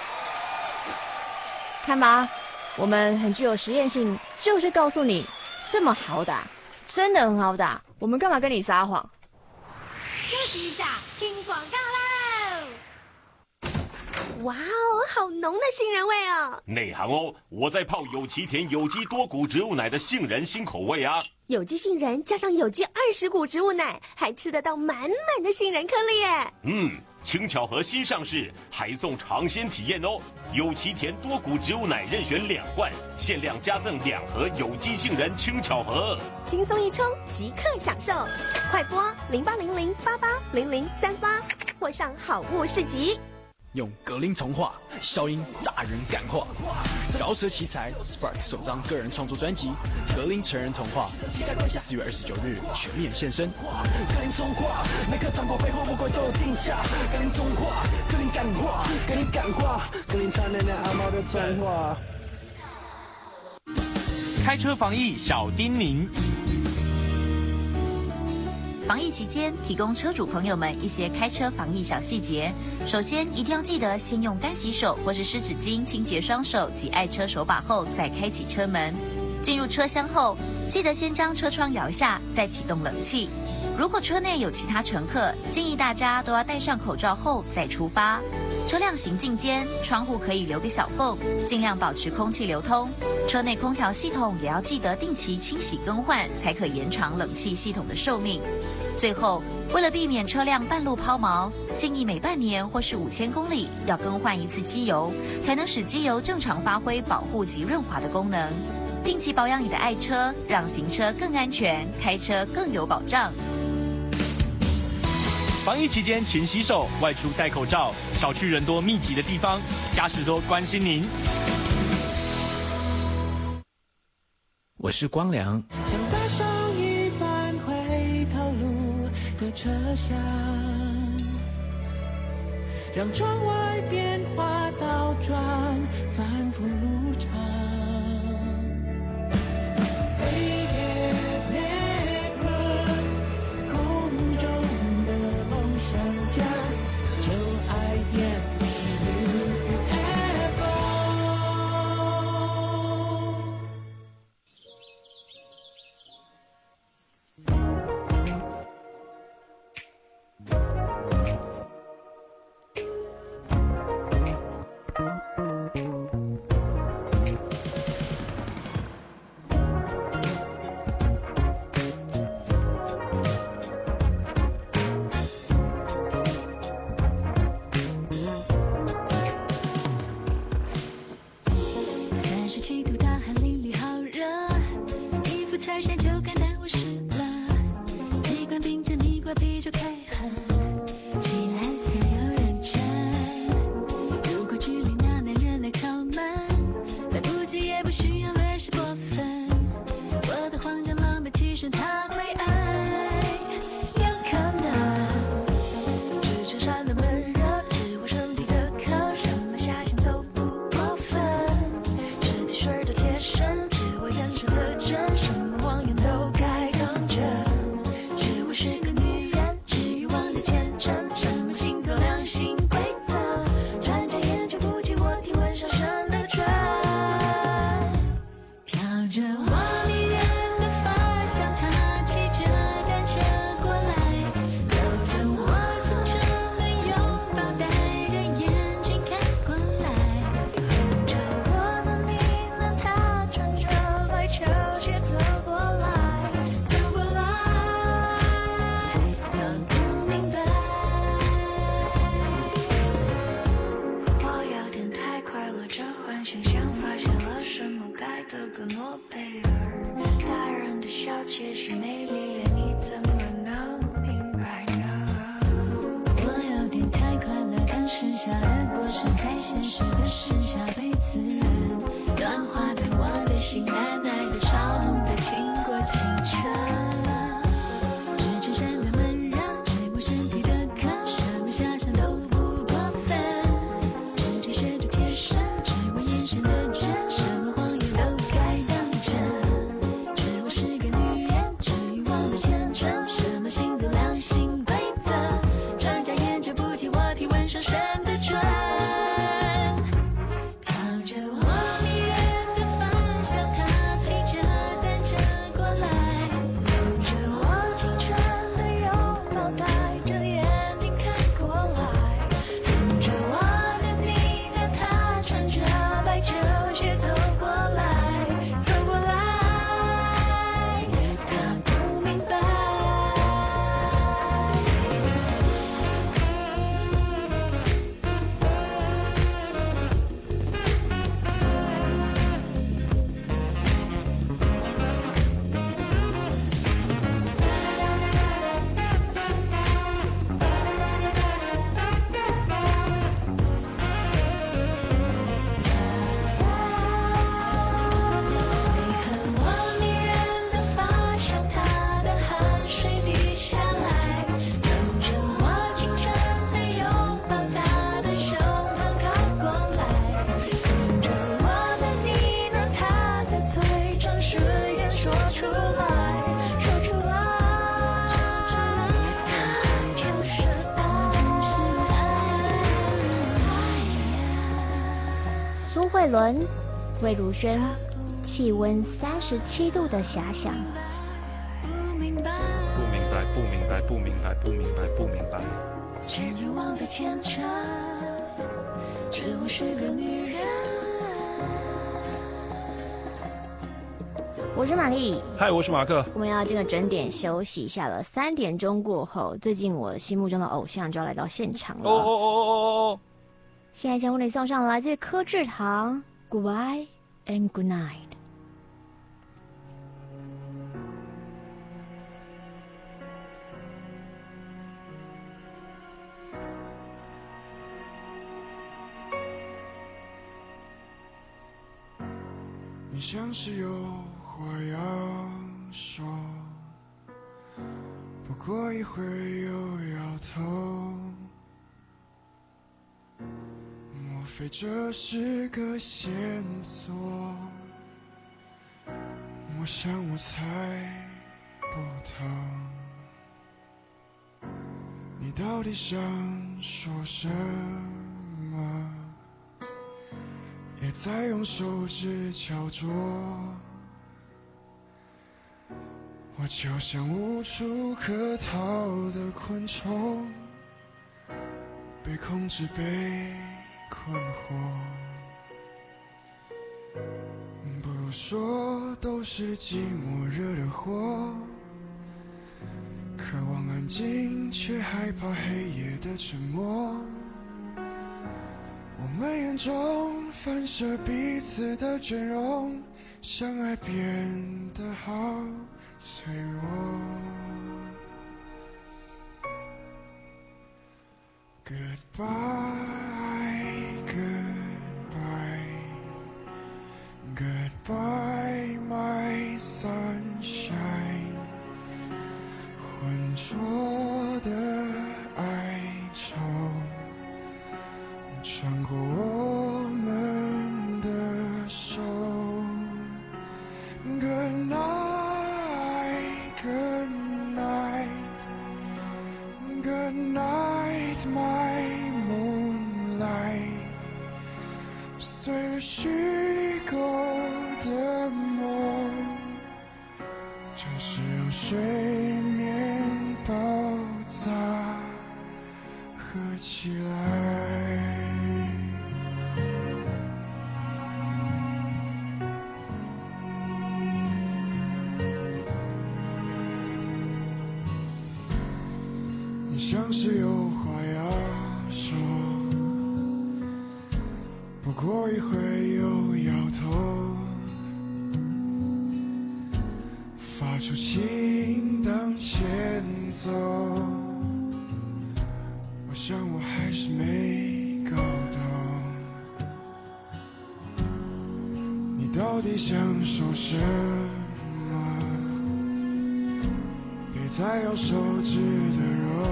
看吧，我们很具有实验性，就是告诉你这么好打，真的很好打。我们干嘛跟你撒谎？ 休息一下，听广告喽。 哇哦，好浓的杏仁味哦！ 内行哦，我在泡有奇田有机多谷植物奶的杏仁新口味啊。 有机杏仁加上有机二十谷植物奶，还吃得到满满的杏仁颗粒耶！ 嗯，轻巧盒新上市，还送尝鲜体验哦。有奇田多谷植物奶任选两罐，限量加赠两盒有机杏仁轻巧盒， 轻松一冲即刻享受！快拨零八零零八八零零三八，或上好物市集。 用格林童话，消音大人感化，饶舌奇才 Spark 首张个人创作专辑《格林成人童话》，四月二十九日全面现身。 格林童话，每颗糖果背后魔鬼都有定价。格林童话，格林感化，格林感化，格林才奶奶阿猫的童话。 开车防疫小叮咛。 防疫期间，提供车主朋友们一些开车防疫小细节。首先，一定要记得先用干洗手或是湿纸巾清洁双手及爱车手把后，再开启车门。进入车厢后，记得先将车窗摇下，再启动冷气。如果车内有其他乘客，建议大家都要戴上口罩后再出发。车辆行进间，窗户可以留个小缝，尽量保持空气流通。车内空调系统也要记得定期清洗更换，才可延长冷气系统的寿命。最后，为了避免车辆半路抛锚，建议每半年或是五千公里要更换一次机油，才能使机油正常发挥保护及润滑的功能。定期保养你的爱车，让行车更安全，开车更有保障。 防疫期间勤洗手，外出戴口罩，少去人多密集的地方。嘉实多关心您。 我是光良。 像大象一般会透露的车厢，让窗外变化倒转，反复如常。飞碟 Network， 空中的梦想家，就爱点你 U F O。 三十七度大汗淋漓好热，衣服踩下就感叹我湿了。几罐冰镇蜜瓜啤酒开喝，起来色又认真。如果距离那男人来敲门，来不及也不需要略施过分。我的慌张狼狈其实他会爱，有可能只剩下的闷热，是我身体的渴，什么遐想都不过分。是 T 恤的贴身，是我眼神的真，什么谎言都该当真。是我是个女人，是欲望的虔诚，什么星座良心规则，专家研究不及我体温上升的准。飘着我迷人的发香，他骑着单车过来，搂着我清澈的拥抱，戴着眼镜看过来，哼着我的呢喃，他穿着白球鞋走过来，走过来，他不明白，我有点太快乐，这幻想像发现了什么该得个诺贝尔。大人的小窃喜美丽，你怎么能明白呢？我有点太快乐，当剩下的果实才现实的剩下被滋润，暖化的我的心，奶奶的潮红的倾国倾城。只衬衫的闷热，是我身体的渴，什么遐想都不过分。是 T 恤的贴身，是我眼神的真，什么谎言都该当真。是我是个女人，是欲望的虔诚，什么星座良心规则，专家研究不及我体温上升的准。 伦、魏如萱，气温三十七度的遐想。 不明白， 不明白，不明白，不明白，不明白，不明白。 却欲望的牵扯，只我是个女人。 我是玛丽， 嗨，我是马克。 我们要这个整点休息一下了。三点钟过后，最近我心目中的偶像就要来到现场了。 哦哦哦哦哦！ 现在先为你送上来自柯智堂 Goodbye and Good Night。 你像是有话要说，不过一会又摇头，莫非这是个线索？我想我猜不透，你到底想说什么？也在用手指敲啄，我就像无处可逃的昆虫，被控制，被困惑。不如说都是寂寞惹的祸，渴望安静，却害怕黑夜的沉默。我们眼中反射彼此的倦容，相爱变得好脆弱。Goodbye, goodbye, goodbye, my sunshine。浑浊的哀愁穿过我们的手。Good night, good night, good night, my moonlight。碎了虚构的梦，真是让睡眠爆炸合起来。你像是有话要说，不过一会又摇头，发出情荡前走。我想我还是没搞懂，你到底想说什么？别再用手指的肉，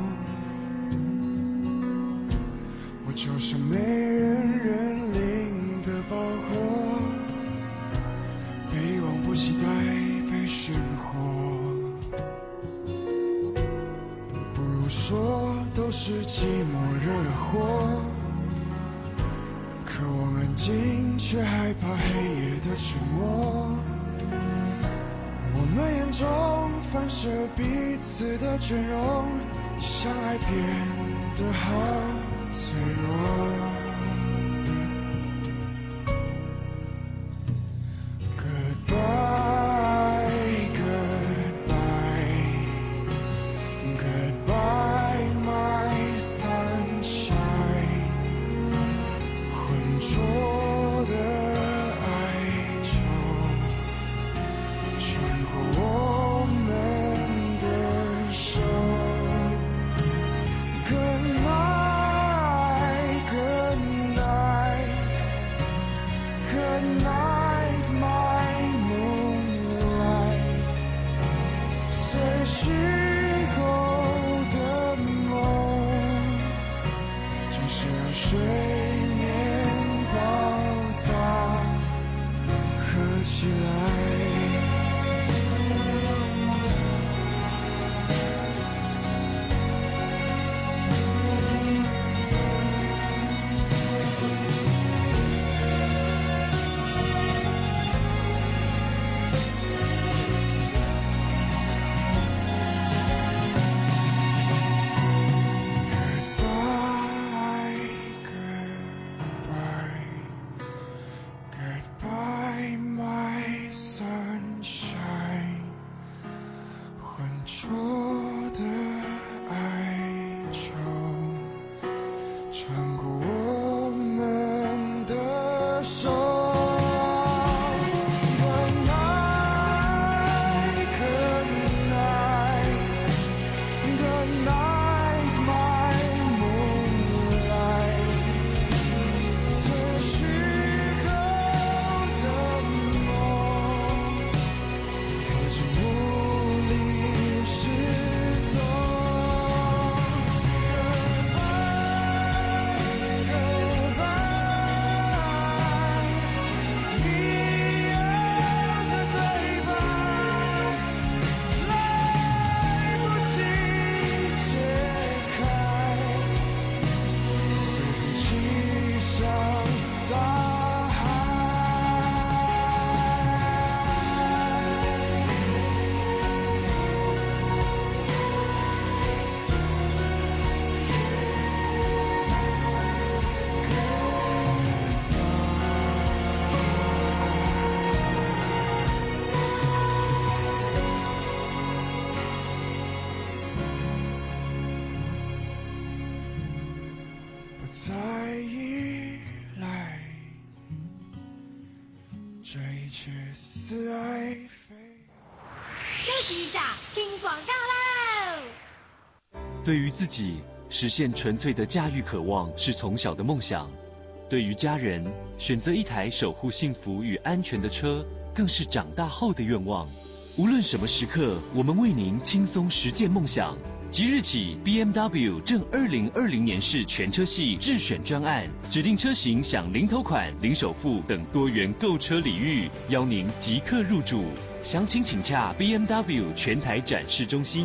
我就像没人认领的包裹，被遗忘不期待被寻获。不如说都是寂寞惹的祸，渴望安静，却害怕黑夜的沉默。我们眼中反射彼此的倦容，相爱变得好脆弱。 再依赖，这一切似爱非。 休息一下，听广告喽。 对于自己，实现纯粹的驾驭渴望是从小的梦想；对于家人，选择一台守护幸福与安全的车，更是长大后的愿望。无论什么时刻，我们为您轻松实践梦想。即日起 ，B M W 正二零二零年式全车系智选专案，指定车型享零头款、零首付等多元购车礼遇，邀您即刻入主。详情请洽 B M W 全台展示中心。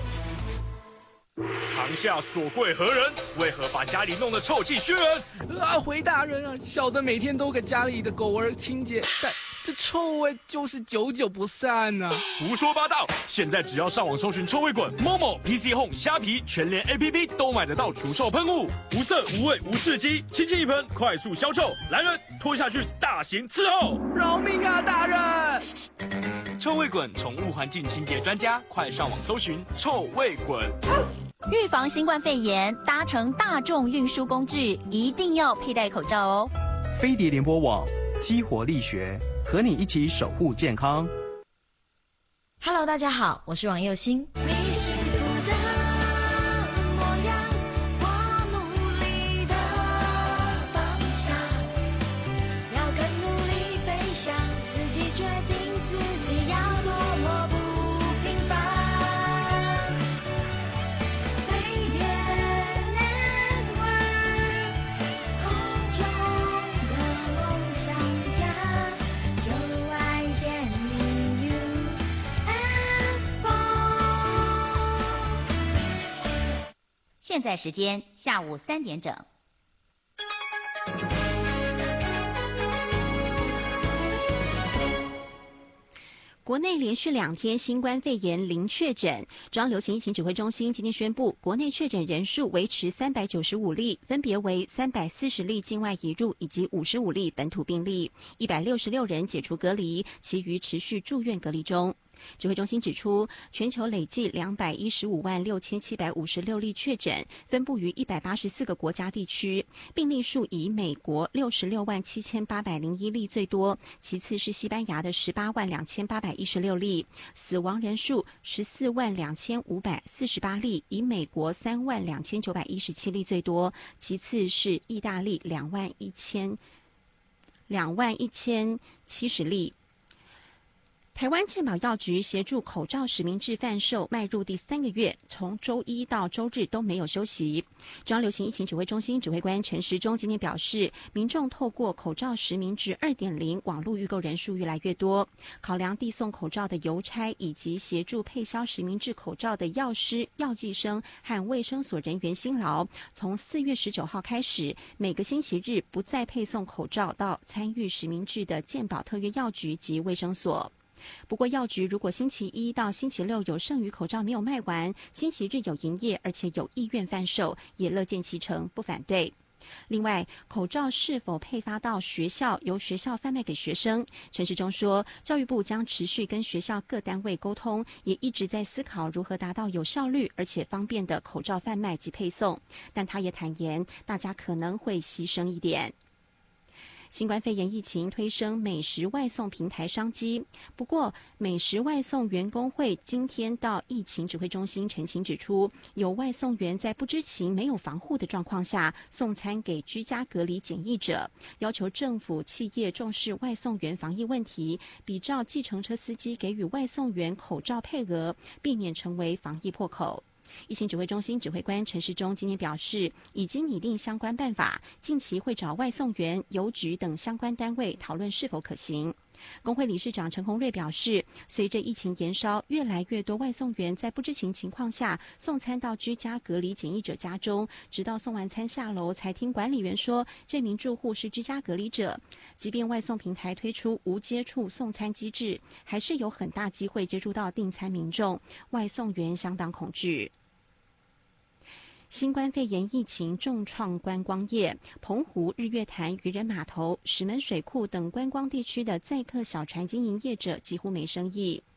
堂下所贵何人？为何把家里弄得臭气熏人？ 啊，回大人啊，小的每天都给家里的狗儿清洁，但这臭味就是久久不散啊！ 胡说八道！现在只要上网搜寻臭味滚 ，Momo、P C Home、虾皮全联 A P P 都买得到除臭喷雾，无色无味无刺激，轻轻一喷，快速消臭。来人，拖下去大刑伺候！ 饶命啊，大人！ 臭味滚宠物环境清洁专家，快上网搜寻臭味滚。 预防新冠肺炎，搭乘大众运输工具一定要佩戴口罩哦。 飞碟联播网激活力学，和你一起守护健康。 Hello， 大家好，我是王佑欣。 你幸福的模样，我努力的方向，要更努力飞翔，自己决定自己要多么不平凡。飞碟 Network， 空中的梦想家，就爱点你 U。 现在时间下午三点整。 国内连续两天新冠肺炎零确诊，中央流行疫情指挥中心今天宣布，国内确诊人数维持三百九十五例，分别为三百四十例境外移入以及五十五例本土病例，一百六十六人解除隔离，其余持续住院隔离中。指挥中心指出，全球累计两百一十五万六千七百五十六例确诊，分布于一百八十四个国家地区，病例数以美国六十六万七千八百零一例最多，其次是西班牙的十八万两千八百一十六例，死亡人数十四万两千五百四十八例，以美国三万两千九百一十七例最多，其次是意大利两万一千两万一千七十例。台湾健保药局协助口罩实名制贩售迈入第三个月，从周一到周日都没有休息。中央流行疫情指挥中心指挥官陈时中今天表示，民众透过口罩实名制 二点零 网络预购人数越来越多，考量递送口罩的邮差以及协助配销实名制口罩的药师、药剂生和卫生所人员辛劳，从四月十九号开始，每个星期日不再配送口罩到参与实名制的健保特约药局及卫生所。不过，药局如果星期一到星期六有剩余口罩没有卖完，星期日有营业，而且有意愿贩售，也乐见其成，不反对。另外，口罩是否配发到学校，由学校贩卖给学生？陈时中说，教育部将持续跟学校各单位沟通，也一直在思考如何达到有效率而且方便的口罩贩卖及配送。但他也坦言，大家可能会牺牲一点。新冠肺炎疫情推升美食外送平台商机，不过美食外送员工会今天到疫情指挥中心澄清指出，有外送员在不知情、没有防护的状况下送餐给居家隔离检疫者，要求政府企业重视外送员防疫问题，比照计程车司机给予外送员口罩配额，避免成为防疫破口。疫情指挥中心指挥官陈时中今天表示，已经拟定相关办法，近期会找外送员、邮局等相关单位讨论是否可行。工会理事长陈宏瑞表示，随着疫情延烧，越来越多外送员在不知情情况下送餐到居家隔离检疫者家中，直到送完餐下楼才听管理员说这名住户是居家隔离者。即便外送平台推出无接触送餐机制，还是有很大机会接触到订餐民众，外送员相当恐惧。新冠肺炎疫情重创观光业，澎湖、日月潭、渔人码头、石门水库等观光地区的载客小船经营业者几乎没生意。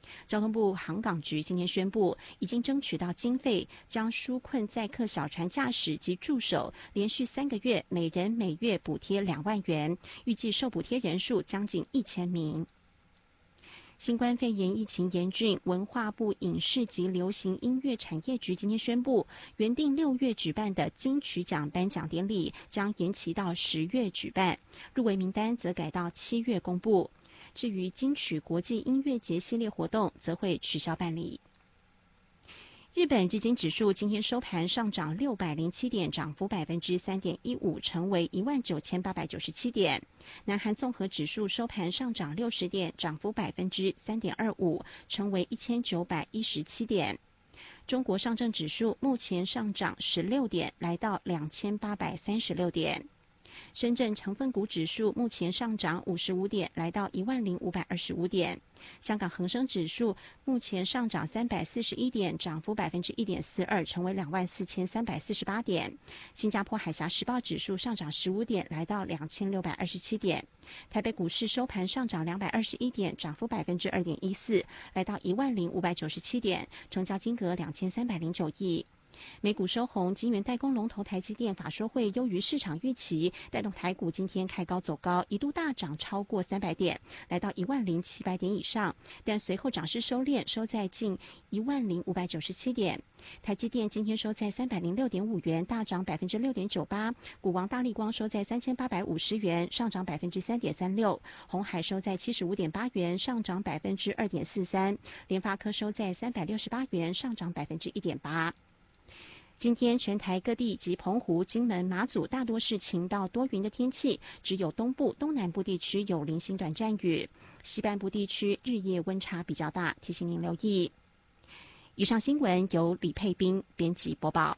交通部航港局今天宣布，已经争取到经费，将纾困载客小船驾驶及助手连续三个月每人每月补贴两万元，预计受补贴人数将近一千名。新冠肺炎疫情严峻，文化部影视及流行音乐产业局今天宣布，原定六月举办的金曲奖颁奖典礼将延期到十月举办，入围名单则改到七月公布。至于金曲国际音乐节系列活动，则会取消办理。日本日经指数今天收盘上涨六百零七点，涨幅百分之三点一五，成为一万九千八百九十七点。南韩综合指数收盘上涨六十点，涨幅百分之三点二五，成为一千九百一十七点。中国上证指数目前上涨十六点，来到两千八百三十六点。深圳成分股指数目前上涨五十五点，来到一万零五百二十五点。香港恒生指数目前上涨三百四十一点，涨幅百分之一点四二，成为两万四千三百四十八点。新加坡海峡时报指数上涨十五点，来到两千六百二十七点。台北股市收盘上涨两百二十一点，涨幅百分之二点一四，来到一万零五百九十七点，成交金额两千三百零九亿。美股收红，晶圆代工龙头台积电法说会优于市场预期，带动台股今天开高走高，一度大涨超过三百点，来到一万零七百点以上，但随后涨势收敛，收在近一万零五百九十七点。台积电今天收在三百零六点五元，大涨百分之六点九八。股王大立光收在三千八百五十元，上涨百分之三点三六。鸿海收在七十五点八元，上涨百分之二点四三。联发科收在三百六十八元，上涨百分之一点八。今天全台各地及澎湖、金门、马祖大多是晴到多云的天气，只有东部、东南部地区有零星短暂雨，西半部地区日夜温差比较大，提醒您留意。以上新闻由李佩斌编辑播报。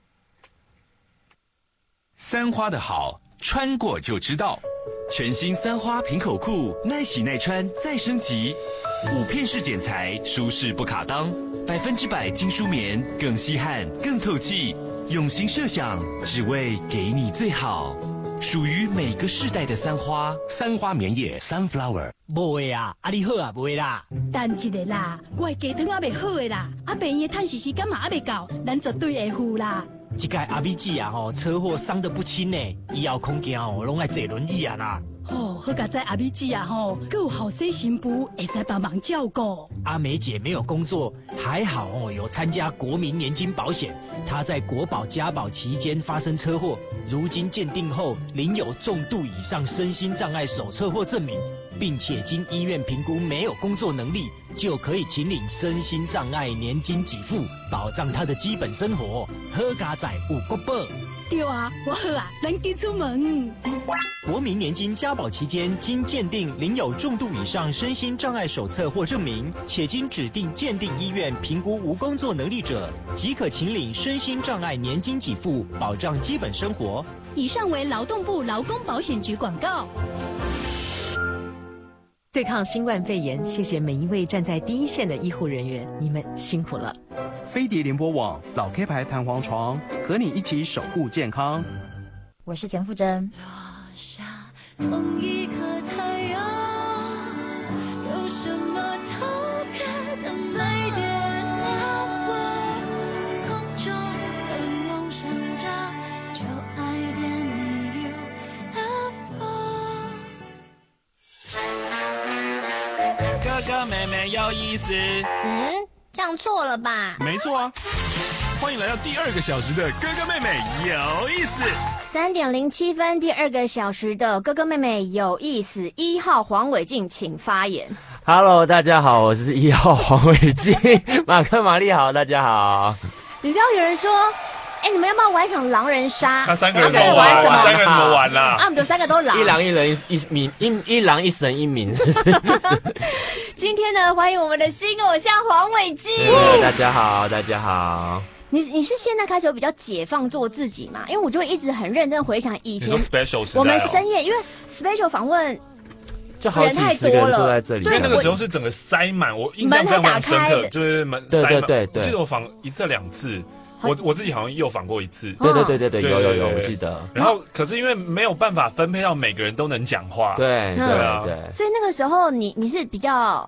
三花的好，穿过就知道。全新三花平口裤，耐洗耐穿再升级，五片式剪裁，舒适不卡裆，百分之百精梳棉，更吸汗更透气。用心设想，只为给你最好，属于每个世代的三花。三花棉业 Sunflower。 无的啊，啊你好啊，无的啦。等一下啦，我的鸡汤还未好的啦，啊病院的探视时间嘛还未到，咱绝对会付啦。 这个阿美姐啊吼，车祸伤得不轻呢，以后恐惊哦，拢爱坐轮椅啊啦。 哦，好佳在阿美姐啊吼，还有后生新妇会使帮忙照顾。 阿美姐没有工作，还好哦，有参加国民年金保险。她在国保家保期间发生车祸，如今鉴定后领有重度以上身心障碍手册或证明，并且经医院评估没有工作能力，就可以请领身心障碍年金给付，保障她的基本生活。好佳在有国保。 对啊，我好啊，咱紧出门。 国民年金加保期间，经鉴定领有重度以上身心障碍手册或证明，且经指定鉴定医院评估无工作能力者，即可请领身心障碍年金给付，保障基本生活。 以上为劳动部劳工保险局广告。 对抗新冠肺炎，谢谢每一位站在第一线的医护人员，你们辛苦了。 飞碟联播网老 K 牌弹簧床，和你一起守护健康。 我是田馥甄。 同一颗太阳，有什么特别的美点啊？我空中的梦想家，就爱点你 U F O。 哥哥妹妹有意思。 嗯，这样错了吧？ 没错啊。欢迎来到第二个小时的哥哥妹妹有意思。 三点零七分，第二个小时的哥哥妹妹有意思。一号黄伟晋，请发言。 Hello， 大家好，我是一号黄伟晋。马克玛丽好，大家好。 你知道有人说，哎、欸，你们要不要玩一场狼人杀？ 那三个人怎么玩？三个人怎么玩啦？ 啊，我们就三个都狼。 一狼一人一民，一一狼一神一民。 今天呢，欢迎我们的新偶像黄伟晋。 大家好，大家好。 你你是现在开始有比较解放做自己嘛？因为我就会一直很认真回想以前 special 时代、哦、 我们深夜，因为 special 访问就好几十个人坐在这里， 因为那个时候是整个塞满，我印象非常深刻，就是门塞满。 对对对， 我记得我访一次两次，我我自己好像又访过一次。 对对对对对，有有有，我记得。 然后可是因为没有办法分配到每个人都能讲话， 对对啊， 对。 所以那个时候你你是比较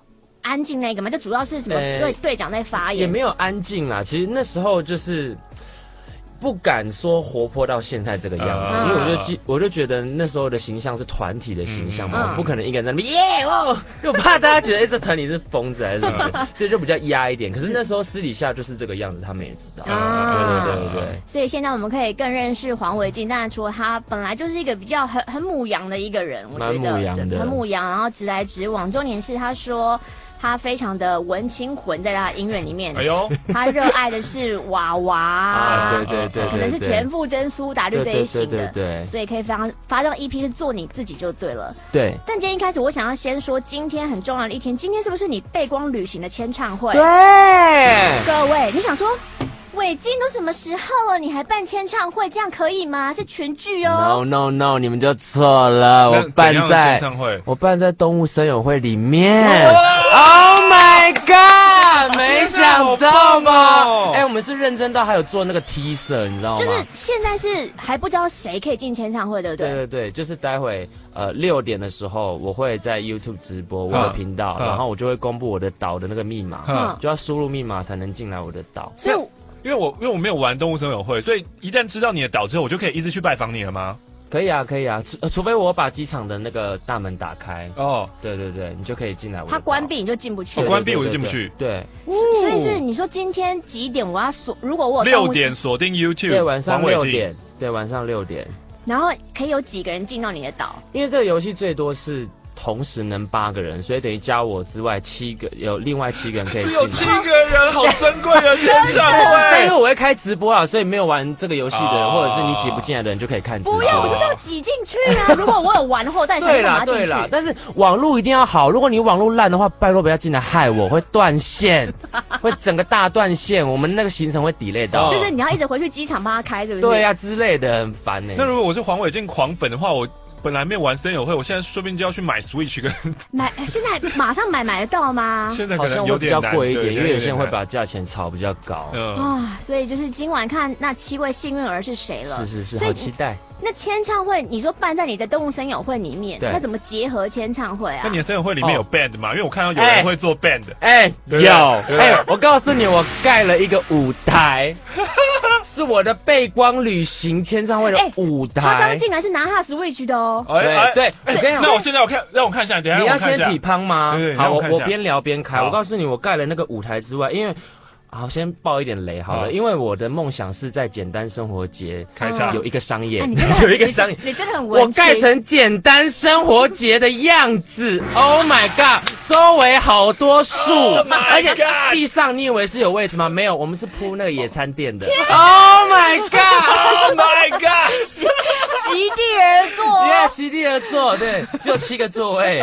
安静那个吗？就主要是什么队队长在发言？ 也没有安静啦，其实那时候就是不敢说活泼到现在这个样子， 嗯、 因为我就记我就觉得那时候的形象是团体的形象嘛， 嗯、 不可能一个人在那边耶哦，就怕大家觉得哎、欸、这团体是疯子还是什么，所以就比较压一点。可是那时候私底下就是这个样子，他们也知道。啊、对对对对。 所以现在我们可以更认识黄伟晋，当然除了他本来就是一个比较很很母羊的一个人，我觉得蛮母羊的， 很母羊，然后直来直往。重点是他说。他非常的文青魂，在他的音乐里面，哎呦，他热爱的是娃娃， 啊，对对 对, 对， 可能是田馥甄、苏打绿这一型的， 对对 对, 对, 对， 所以可以发发张 E P 是做你自己就对了。 对。 但今天一开始，我想要先说，今天很重要的一天，今天是不是你背光旅行的签唱会？ 对。 各位，你想说？伟晋都什么时候了，你还办签唱会，这样可以吗？是群聚哦。 No No No， 你们就错了。我办在签唱会， 我办在动物森友会里面。Oh my god！ 没想到吧？哎、欸，我们是认真到还有做那个 teaser， 你知道吗？ 就是现在是还不知道谁可以进签唱会，对不对？ 对对对，就是待会呃六点的时候，我会在 YouTube 直播我的频道，然后我就会公布我的岛的那个密码，就要输入密码才能进来我的岛。 所以。 因为我因为我没有玩动物森友会，所以一旦知道你的岛之后，我就可以一直去拜访你了吗？ 可以啊，可以啊，除除非我把机场的那个大门打开哦，对对对，你就可以进来我的岛。 他关闭你就进不去， 哦、关闭我就进不去。 对， 所以是你说今天几点我要锁？如果我六点锁定 YouTube， 对，晚上六点，对，晚上六点。 然后可以有几个人进到你的岛？ 因为这个游戏最多是。同时能八个人，所以等于加我之外七个，有另外七个人可以进来。 只有七个人，好珍贵的签唱会。 但因为我会开直播啊，所以没有玩这个游戏的人，哦、或者是你挤不进来的人就可以看直播。 不要，我就是要挤进去啊！如果我有玩的话，我当然想办法进去。 对啦，对啦，但是网络一定要好。如果你网络烂的话，拜托不要进来害我，会断线，会整个大断线。我们那个行程会 delay 到。 就是你要一直回去机场帮他开，是不是？ 对啊之类的，很烦呢、欸。 那如果我是黄伟晋狂粉的话，我。本来没有玩森友会，我现在说不定就要去买 Switch 跟买，现在马上买买得到吗？ 现在可能有点比较贵一点，因为有些人会把价钱炒比较高。 嗯啊，所以就是今晚看那七位幸运儿是谁了。 是是是，好期待。 那签唱会，你说办在你的动物森友会里面，那怎么结合签唱会啊？ 那你的森友会里面有 band 吗？因为我看到有人会做 band。 哎，有。哎，我告诉你，我盖了一个舞台，是我的背光旅行签唱会的舞台。 他刚进来是拿他 Switch 的哦。 对对，我跟你讲， 那我现在我看，让我看一下，等一下你要先匹乓吗？好，我我边聊边开。我告诉你，我盖了那个舞台之外，因为。好，先爆一点雷好了，因为我的梦想是在简单生活节开场有一个商业， 有一个商业， 你真的很文青。 我盖成简单生活节的样子 ，Oh my god！ 周围好多树， oh、 而且地上你以为是有位置吗？没有，我们是铺那个野餐垫的。Oh my god！Oh my god！ 席席地而坐， 对，席地而坐，对，只有七个座位。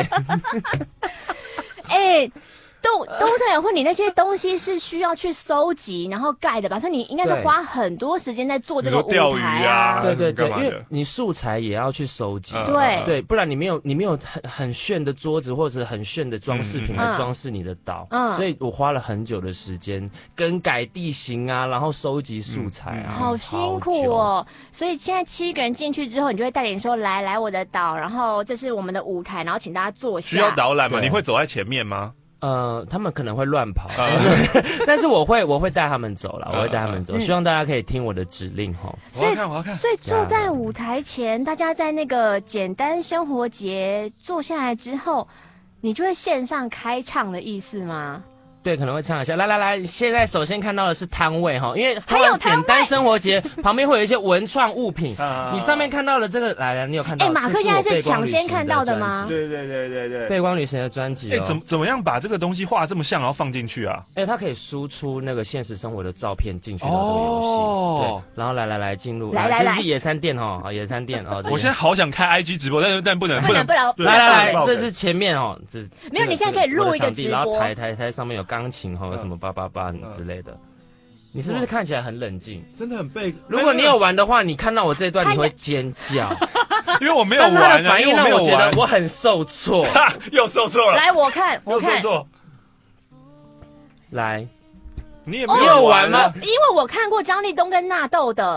哎、欸。动动物森友会，你那些东西是需要去搜集，然后盖的吧？所以你应该是花很多时间在做这个舞台啊。 啊对对对，因为你素材也要去收集， 对对，不然你没有你没有很很炫的桌子或者很炫的装饰品来装饰你的岛。嗯，所以我花了很久的时间更改地形啊，然后收集素材啊， 好辛苦哦。所以现在七个人进去之后，你就会带领说来来我的岛，然后这是我们的舞台，然后请大家坐下。 需要导览吗？你会走在前面吗？ 呃，他们可能会乱跑，但是但是我会我会带他们走了，我会带他们走，希望大家可以听我的指令哈。 我要看，我要看。 所以坐在舞台前，大家在那个简单生活节坐下来之后，你就会线上开唱的意思吗？ 对，可能会唱一下。来来来，现在首先看到的是摊位哈，因为还有简单生活节旁边会有一些文创物品。你上面看到的这个，来来，你有看到？ 哎，马克现在是抢先看到的吗？ 对对对对对， 背光旅行的专辑。 哎，怎么怎么样把这个东西画这么像，然后放进去啊？ 哎，它可以输出那个现实生活的照片进去到这个游戏。对，然后来来来进入， 来来来， 这是野餐店哈，野餐店哦。 我现在好想开 I G 直播，但是但不能不能不能。 来来来，这是前面哦，这没有，你现在可以录一个直播， 然后台台台上面有钢琴哈，有什么。八八八之类的，你是不是看起来很冷静？ 真的很被。 如果你有玩的话，你看到我这一段你会尖叫， 因为我没有玩。 但是他的反应让我觉得我很受挫， 又受挫了。 来，我看，我看。 来， 你也没有玩吗？ 因为我看过张立东跟纳豆的。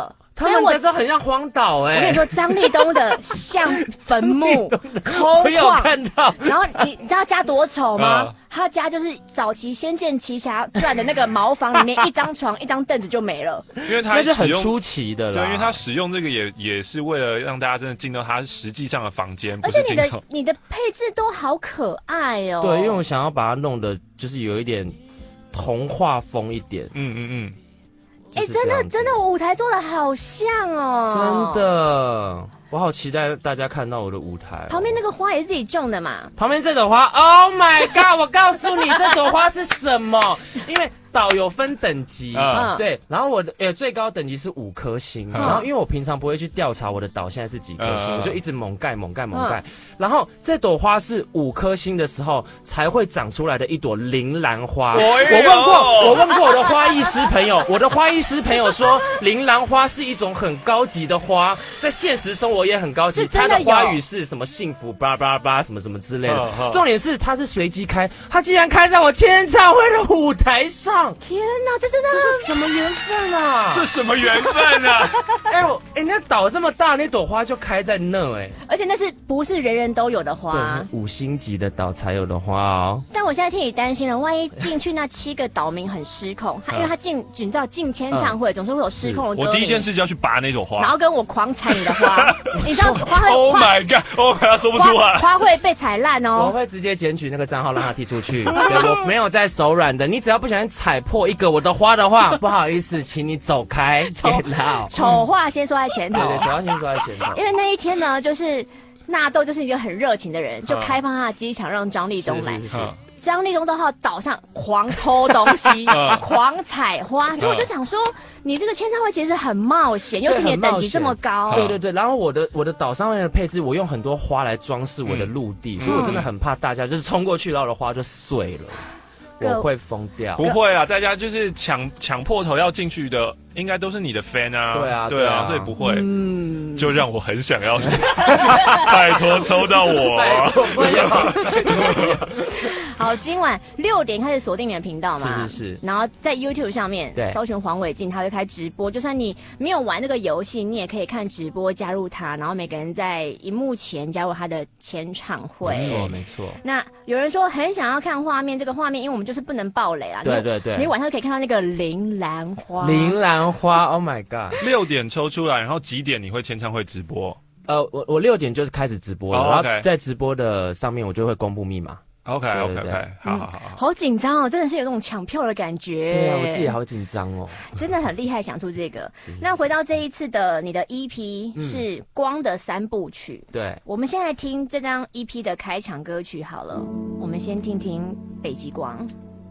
他们的都很像荒岛哎、欸。 我跟你说，张立东的像坟墓，空我有看到。 然后你你知道家多丑吗？嗯、他家就是早期《仙剑奇侠传》的那个茅房里面，一张床、一张凳子就没了。 因为他那是很出奇的啦。 对，因为他使用这个也也是为了让大家真的进到他实际上的房间， 而且你的你的配置都好可爱哦。 对，因为我想要把它弄得就是有一点童话风一点。 嗯嗯嗯。 哎、欸，真的真的，我舞台做的好像哦， 真的，我好期待大家看到我的舞台、哦。 旁边那个花也是自己种的嘛？ 旁边这朵花 ，Oh my god！ 我告诉你，这朵花是什么？因为岛有分等级，嗯，对，然后我的呃最高等级是五颗星，嗯、然后因为我平常不会去调查我的岛现在是几颗星，嗯、我就一直猛盖猛盖猛盖，嗯、然后这朵花是五颗星的时候才会长出来的一朵铃兰花。我问过，我问过我的花艺师朋友，我的花艺师朋友说，铃兰花是一种很高级的花，在现实生活也很高级，它的花语是什么幸福巴拉巴拉巴拉什么什么之类的。嗯嗯、重点是它是随机开，它竟然开在我签唱会的舞台上。 天哪，这真的这是什么缘分啊？ 这什么缘分啊？ 哎呦，哎，那岛这么大，那朵花就开在那哎， 而且那是不是人人都有的花？ 对，五星级的岛才有的花哦。 但我现在替你担心了，万一进去那七个岛民很失控，他因为他进，你知道进签唱会总是会有失控的歌迷。 我第一件事就要去拔那朵花， 然后跟我狂踩你的花，你知道花会 ？Oh my god！Oh， 他说不出话， 花会被踩烂哦。 我会直接检举那个账号，让他踢出去。对，我没有在手软的，你只要不小心踩破一个我的花的话，不好意思，请你走开。 丑话先说在前头， 对对，丑话先说在前头。 因为那一天呢，就是纳豆就是一个很热情的人，就开放他的机场让张立东来。张立东到他的岛上狂偷东西，狂采花，所以我就想说，你这个签唱会其实很冒险，尤其你的等级这么高。 对对对，然后我的我的岛上面的配置，我用很多花来装饰我的陆地，所以我真的很怕大家就是冲过去，然后我的花就碎了。我会疯掉， 不会啊！大家就是抢抢破头要进去的，应该都是你的 fan 啊。 对啊， 对啊，所以不会。嗯，就让我很想要，拜托抽到我。 拜托不要。 好，今晚六点开始锁定你的频道嘛？ 是是是。 然后在 YouTube 上面搜寻黄伟晋，他会开直播。就算你没有玩这个游戏，你也可以看直播加入他。然后每个人在荧幕前加入他的签唱会。 没错没错。 那有人说很想要看画面，这个画面因为我们就是不能爆雷啦。 对对对。 你晚上可以看到那个铃兰花。 铃兰花 ，Oh my god！ 六点抽出来，然后几点你会签唱会直播？ 呃，我我六点就是开始直播了， oh, okay. 然后在直播的上面我就会公布密码。 OK OK OK， 好好好， 好紧张哦，真的是有那种抢票的感觉。 对啊，我自己也好紧张哦， 真的很厉害，想出这个。那回到这一次的你的 E P 是光的三部曲， 对， 我们现在听这张 E P 的开场歌曲好了，我们先听听《北极光》。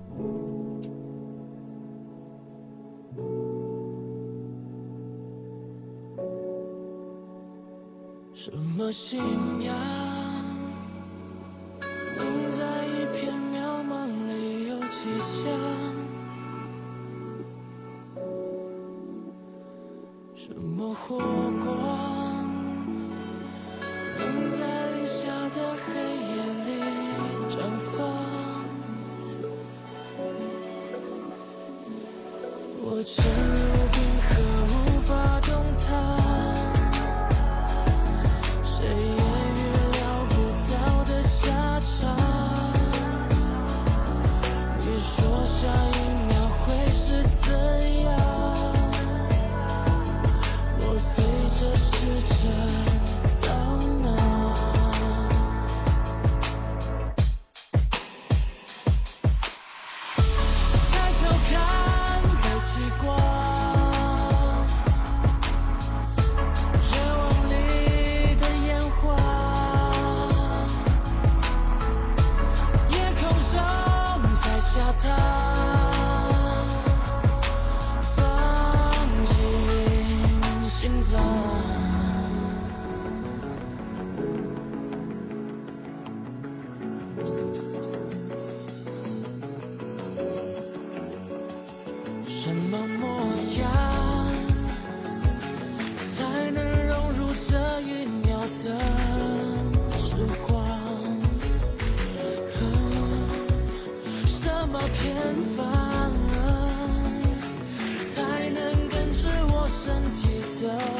什么信仰？能在一片渺茫里有迹象？什么火光？能在零下的黑夜里绽放？我沉入冰河，无法动弹。谁也预料不到的下场，你说下一秒会是怎样？我随着时针荡漾，抬头看北极光，下它，放进心脏。什么模样才能融入这一秒的时光？什么偏方才能根治我身体的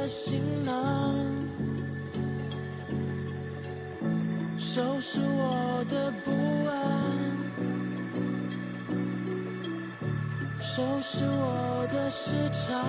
行囊，收拾我的不安，收拾我的时常。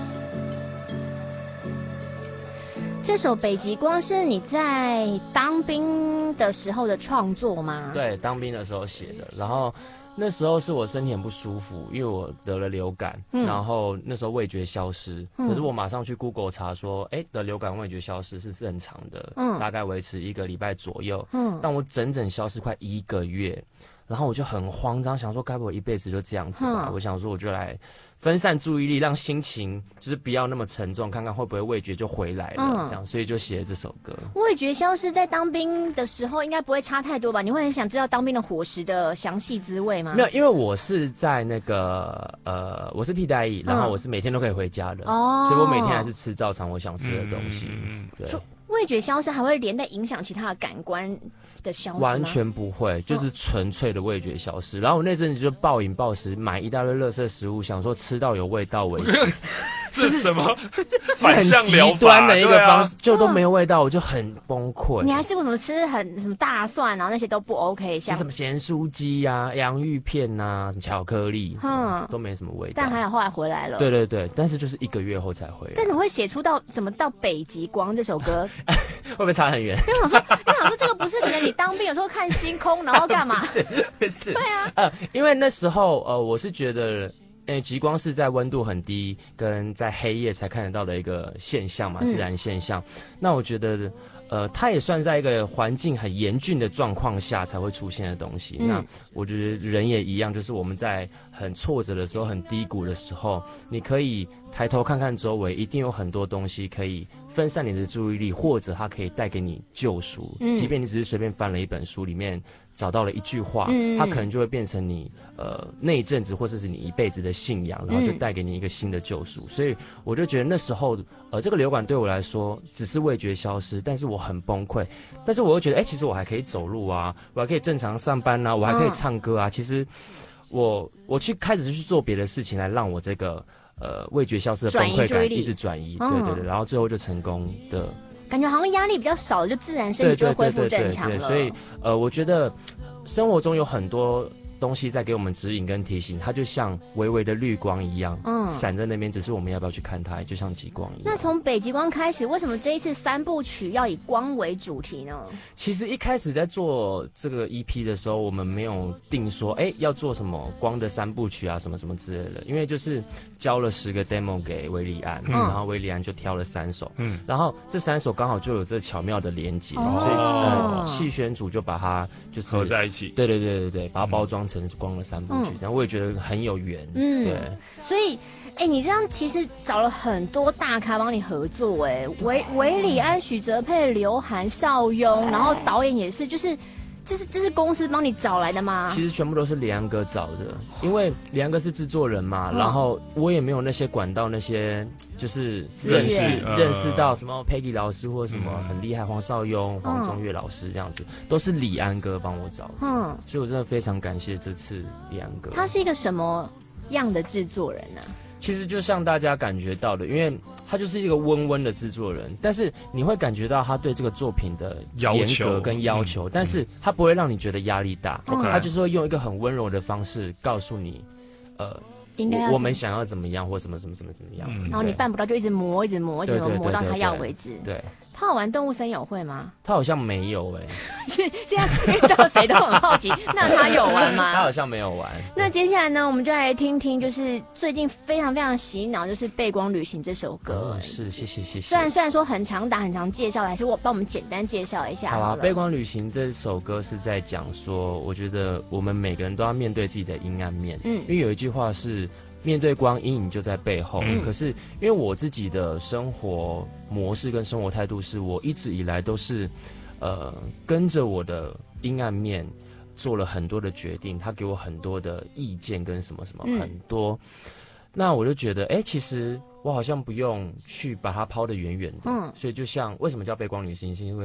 这首《北极光》是你在当兵的时候的创作吗？ 对，当兵的时候写的。然后那时候是我身体很不舒服，因为我得了流感，嗯、然后那时候味觉消失。嗯、可是我马上去 Google 查说，哎，得流感味觉消失是正常的，嗯、大概维持一个礼拜左右。嗯，但我整整消失快一个月。然后我就很慌张，想说该不会一辈子就这样子吧？嗯、我想说我就来分散注意力，让心情就是不要那么沉重，看看会不会味觉就回来了，嗯、这样，所以就写了这首歌。 味觉消失在当兵的时候应该不会差太多吧？你会很想知道当兵的伙食的详细滋味吗？ 没有，因为我是在那个呃，我是替代役，然后我是每天都可以回家的，哦、所以我每天还是吃照常我想吃的东西。嗯、对。 味觉消失还会连带影响其他的感官的消失吗？ 完全不会，就是纯粹的味觉消失。然后我那阵子就暴饮暴食，买一大堆垃圾食物，想说吃到有味道为止。 这是什么？ 很极端的一个方式，就都没有味道，我就很崩溃。 你还试过什么吃很什么大蒜，然后那些都不 OK， 像什么咸酥鸡啊、洋芋片啊、什么巧克力，嗯，都没什么味道。 但还好后来回来了。 对对对，但是就是一个月后才回来。 但你会写出到怎么到《北极光》这首歌？ 会不会差很远？ 因为我想说，因为我想说这个不是可能你当兵有时候看星空，然后干嘛？ 是是。 对啊。 呃，因为那时候呃，我是觉得。诶，极光是在温度很低跟在黑夜才看得到的一个现象嘛，自然现象。嗯、那我觉得，呃，它也算在一个环境很严峻的状况下才会出现的东西。嗯、那我觉得人也一样，就是我们在很挫折的时候、很低谷的时候，你可以抬头看看周围，一定有很多东西可以分散你的注意力，或者它可以带给你救赎。嗯、即便你只是随便翻了一本书里面。找到了一句话，嗯、它可能就会变成你呃那一阵子或者是你一辈子的信仰，然后就带给你一个新的救赎。嗯、所以我就觉得那时候呃这个流感对我来说只是味觉消失，但是我很崩溃。但是我又觉得，哎、欸，其实我还可以走路啊，我还可以正常上班啊，我还可以唱歌啊。嗯、其实我我去开始去做别的事情来让我这个呃味觉消失的崩溃感一直转移，对对对，然后最后就成功的。 感觉好像压力比较少，就自然身体就会恢复正常了。 对对对对对，所以呃，我觉得生活中有很多东西在给我们指引跟提醒，它就像微微的绿光一样，嗯，闪在那边，只是我们要不要去看它，就像极光一样。 那从北极光开始，为什么这一次三部曲要以光为主题呢？ 其实一开始在做这个 E P 的时候，我们没有定说，哎，要做什么光的三部曲啊，什么什么之类的，因为就是交了十个 demo 给维里安，嗯、然后维里安就挑了三首，嗯，然后这三首刚好就有这巧妙的连接，哦、所以呃，气宣组就把它就是合在一起， 对对对对对，把它包装成光的三部曲，这样、嗯、我也觉得很有缘，嗯，对， 所以。哎、欸，你这样其实找了很多大咖帮你合作、欸，哎，韦韦礼安、许哲佩、刘涵、邵雍，然后导演也是，就是这是这是公司帮你找来的吗？ 其实全部都是李安哥找的，因为李安哥是制作人嘛，嗯、然后我也没有那些管道，那些就是认识认识到什么 Peggy 老师或什么很厉害，黄少雍、黄宗岳老师这样子，嗯、都是李安哥帮我找的，嗯，所以我真的非常感谢这次李安哥。 他是一个什么样的制作人呢、啊？ 其实就像大家感觉到的，因为他就是一个温温的制作人，但是你会感觉到他对这个作品的严格跟要求，嗯、但是他不会让你觉得压力大，嗯、他就是会用一个很温柔的方式告诉你，呃，我, 我们想要怎么样或什么什么什么怎么样，嗯、 然后你办不到就一直磨，一直磨，一直磨，磨到他要为止。 对。 他有玩动物森友会吗？ 他好像没有哎、欸。 现现在遇到谁都很好奇，那他有玩吗？ 他好像没有玩。 那接下来呢，我们就来听听，就是最近非常非常洗脑，就是《背光旅行》这首歌。 哦、是，谢谢谢谢。 虽然虽然说很常打很常介绍，还是我帮我们简单介绍一下好。 好啊，《背光旅行》这首歌是在讲说，我觉得我们每个人都要面对自己的阴暗面。嗯，因为有一句话是。面对光，阴影就在背后。嗯、可是，因为我自己的生活模式跟生活态度，是我一直以来都是，呃，跟着我的阴暗面做了很多的决定。他给我很多的意见跟什么什么、嗯、很多，那我就觉得，哎、欸，其实我好像不用去把它抛得远远的。嗯，所以就像为什么叫背光旅行，是因为。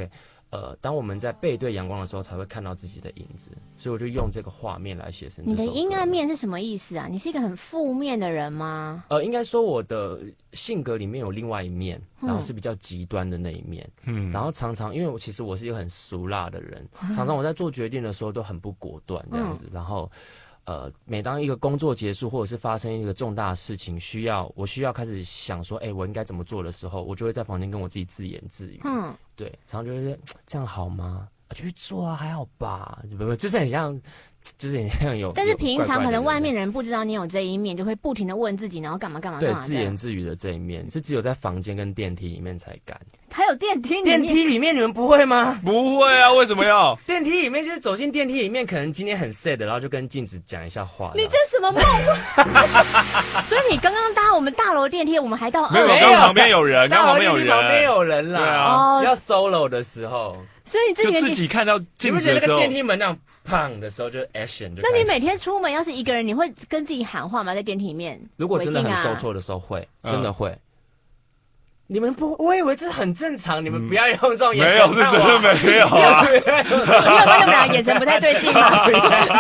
呃，当我们在背对阳光的时候，才会看到自己的影子，所以我就用这个画面来写成这首歌。 你的阴暗面是什么意思啊？你是一个很负面的人吗？ 呃，应该说我的性格里面有另外一面，然后是比较极端的那一面。嗯，然后常常因为我其实我是一个很俗辣的人，嗯、常常我在做决定的时候都很不果断这样子，嗯、然后。呃，每当一个工作结束，或者是发生一个重大的事情，需要我需要开始想说，哎、欸，我应该怎么做的时候，我就会在房间跟我自己自言自语。嗯，对，常常就会说这样好吗？啊、就去做啊，还好吧，不不，就是很像，就是很像有。 但是平常可能外面人不知道你有这一面，就会不停的问自己，然后干嘛干嘛干嘛。 对，自言自语的这一面是只有在房间跟电梯里面才敢。 还有电梯里面， 电梯里面你们不会吗？ 不会啊，为什么要？ 电梯里面就是走进电梯里面，可能今天很 sad， 然后就跟镜子讲一下话。 你这什么梦话？所以你刚刚搭我们大楼电梯，我们还到二楼。 没有，刚旁边有人，刚旁边有人， 旁边有人啦。 对啊， 哦、要 solo 的时候， 所以这就自己看到镜子的时候， 你不觉得那个电梯门那样砰的时候就 action 就。 那你每天出门要是一个人，你会跟自己喊话吗？在电梯里面？ 如果真的很受挫的时候会，真的会。你们不，我以为这很正常，你们不要用这种眼神看我。 没有，是真的没有啊。 你有发现我们俩眼神不太对劲吗？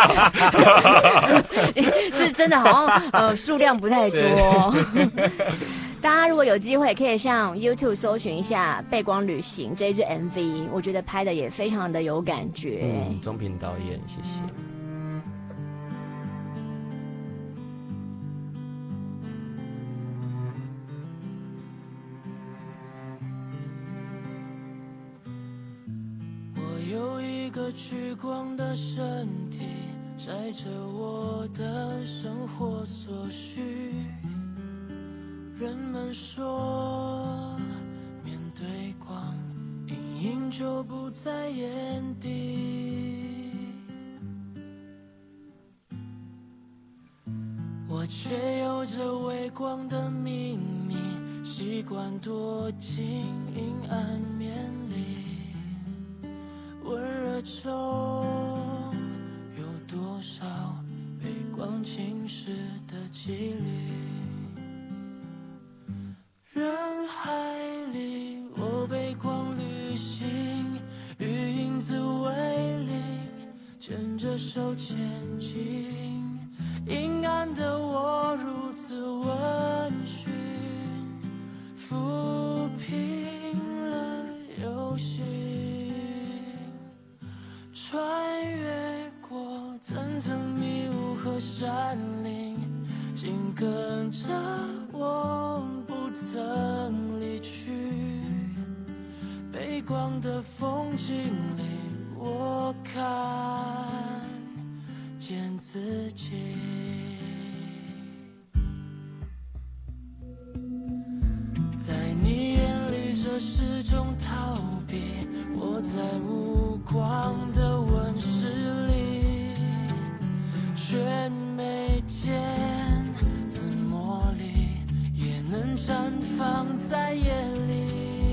是真的，好像呃数量不太多。大家如果有机会，可以上 YouTube 搜寻一下《背光旅行》这一支 M V， 我觉得拍的也非常的有感觉。 嗯，钟平导演，谢谢。 有一个趋光的身体，晒着我的生活所需。人们说，面对光，阴影就不在眼底。我却有着微光的秘密，习惯躲进阴暗面里。温热中有多少被光侵蚀的几率？人海里，我被光旅行，与影子为邻，牵着手前进。阴暗的我如此温驯，抚平了忧心。穿越过层层迷雾和山林，紧跟着我不曾离去。背光的风景里，我看见自己。在你眼里，这是种逃避。我在无光的温室里，却没见紫茉莉也能绽放在夜里。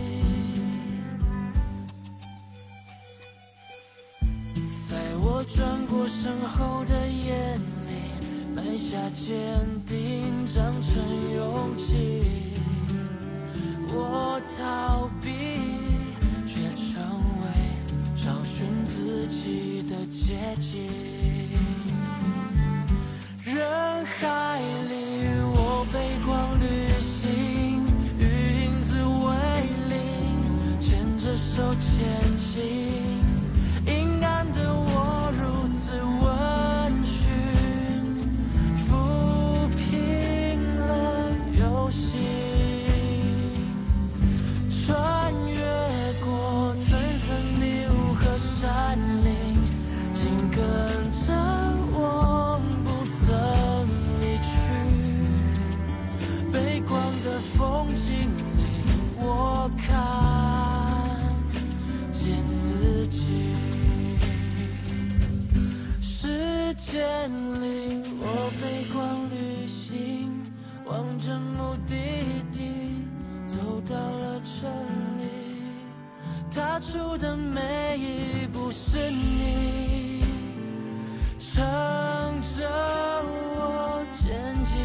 在我转过身后的眼里，埋下坚定，长成勇气。我逃避，却成为找寻自己的捷径。人海里，我背光旅行，与影子为邻，牵着手前进。阴暗的我如此温驯，抚平了忧心。穿越过层层迷雾和山林，紧跟着我不曾离去。背光的风景里，我看见自己。时间里，我背光旅行，望着目的地，走到了这里。踏出的每一步是你，撑着我前进。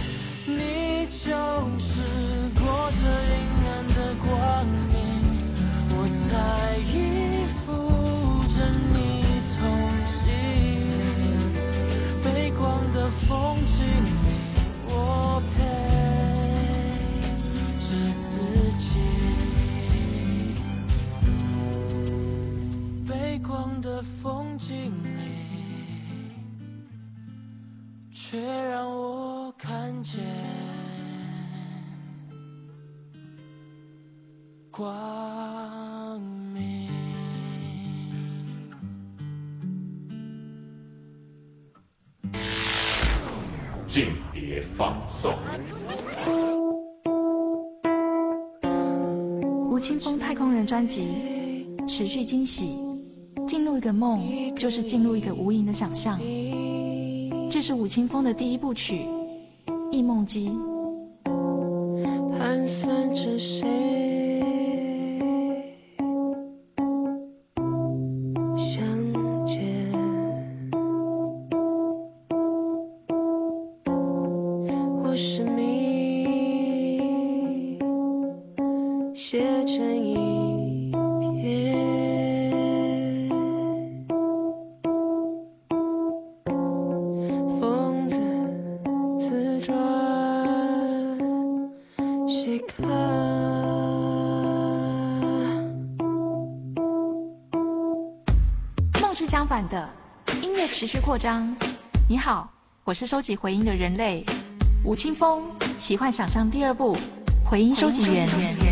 你就是裹着阴暗的光明， 风景里，却让我看见光明。 间谍放送。 吴青峰太空人专辑持续惊喜，进入一个梦就是进入一个无垠的想象。这是吴青峰的第一部曲《忆梦机》。 盘算着谁相见，或是谜写成一篇，疯子自传谁看？ 梦是相反的，音乐持续扩张。你好，我是收集回音的人类吴青峰，奇幻想象第二部回音收集员。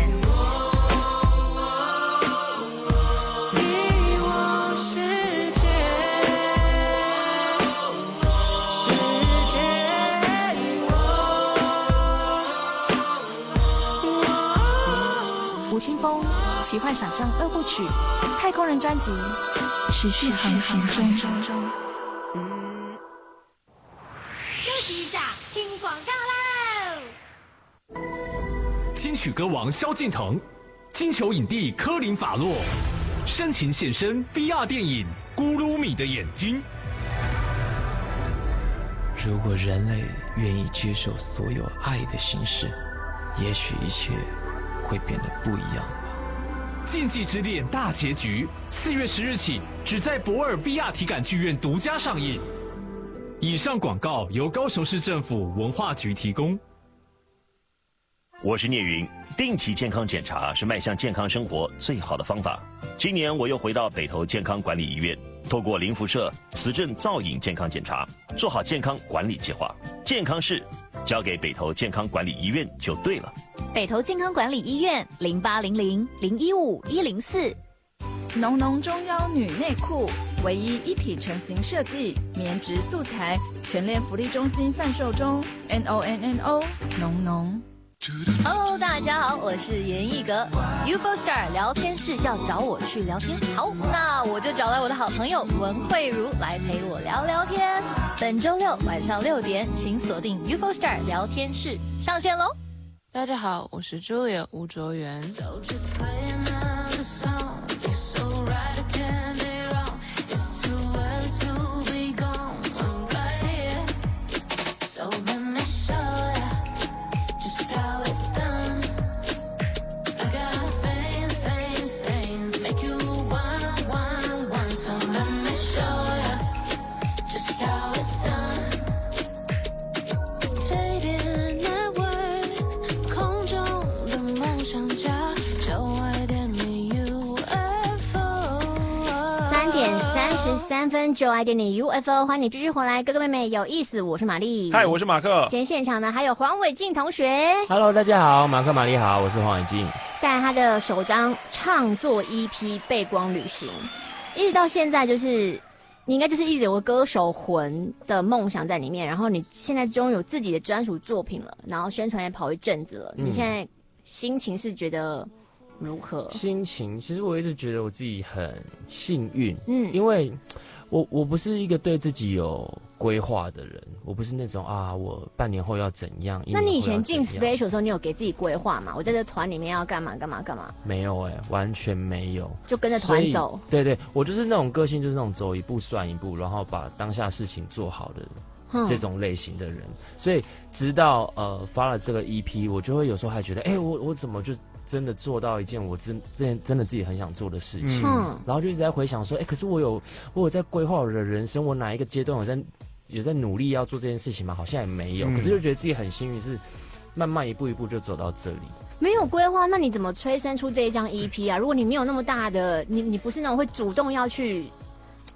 吴青峰奇幻想象二部曲太空人专辑持续航行中。 休息一下，听广告喽！ 金曲歌王萧敬腾，金球影帝科林法洛，深情现身 V R 电影《咕噜米的眼睛》。 如果人类愿意接受所有爱的形式，也许一切会变得不一样吧。 禁忌之恋大结局，四月十日起只在博尔 V R 体感剧院独家上映。以上广告由高雄市政府文化局提供。 我是聂云，定期健康检查是迈向健康生活最好的方法。今年我又回到北投健康管理医院，透过零辐射、磁振造影健康检查，做好健康管理计划。健康事交给北投健康管理医院就对了。 北投健康管理医院零八零零零一五一零四。 浓浓中腰女内裤，唯一一体成型设计，棉质素材，全联福利中心贩售中。N O N N O 浓浓。 Hello， 大家好，我是严艺格。U F O Star 聊天室要找我去聊天，好，那我就找来我的好朋友文慧茹来陪我聊聊天。本周六晚上六点，请锁定 U F O Star 聊天室，上线喽！ 大家好，我是 Julia 吴卓源。 三分九爱点你 U F O， 欢迎你继续回来，哥哥妹妹有意思，我是玛丽， 嗨，我是马克。 今天现场呢还有黄伟晋同学 ，Hello， 大家好，马克玛丽好，我是黄伟晋。 带他的首张创作 E P《背光旅行》，一直到现在就是你应该就是一直有个歌手魂的梦想在里面，然后你现在终于有自己的专属作品了，然后宣传也跑一阵子了，嗯、你现在心情是觉得如何？ 心情其实我一直觉得我自己很幸运，嗯，因为我我不是一个对自己有规划的人，我不是那种啊，我半年后要怎样。 那你以前进 Special 的时候，你有给自己规划吗？我在这团里面要干嘛干嘛干嘛？ 没有哎、欸，完全没有， 就跟着团走。 对对，我就是那种个性，就是那种走一步算一步，然后把当下事情做好的人。这种类型的人，所以直到呃发了这个 E P， 我就会有时候还觉得，哎、欸，我我怎么就真的做到一件我真真真的自己很想做的事情，嗯，然后就一直在回想说，哎、欸，可是我有我有在规划我的人生，我哪一个阶段有在有在努力要做这件事情吗？好像也没有，嗯、可是就觉得自己很幸运，是慢慢一步一步就走到这里。 没有规划，那你怎么催生出这一张 E P 啊？如果你没有那么大的，你你不是那种会主动要去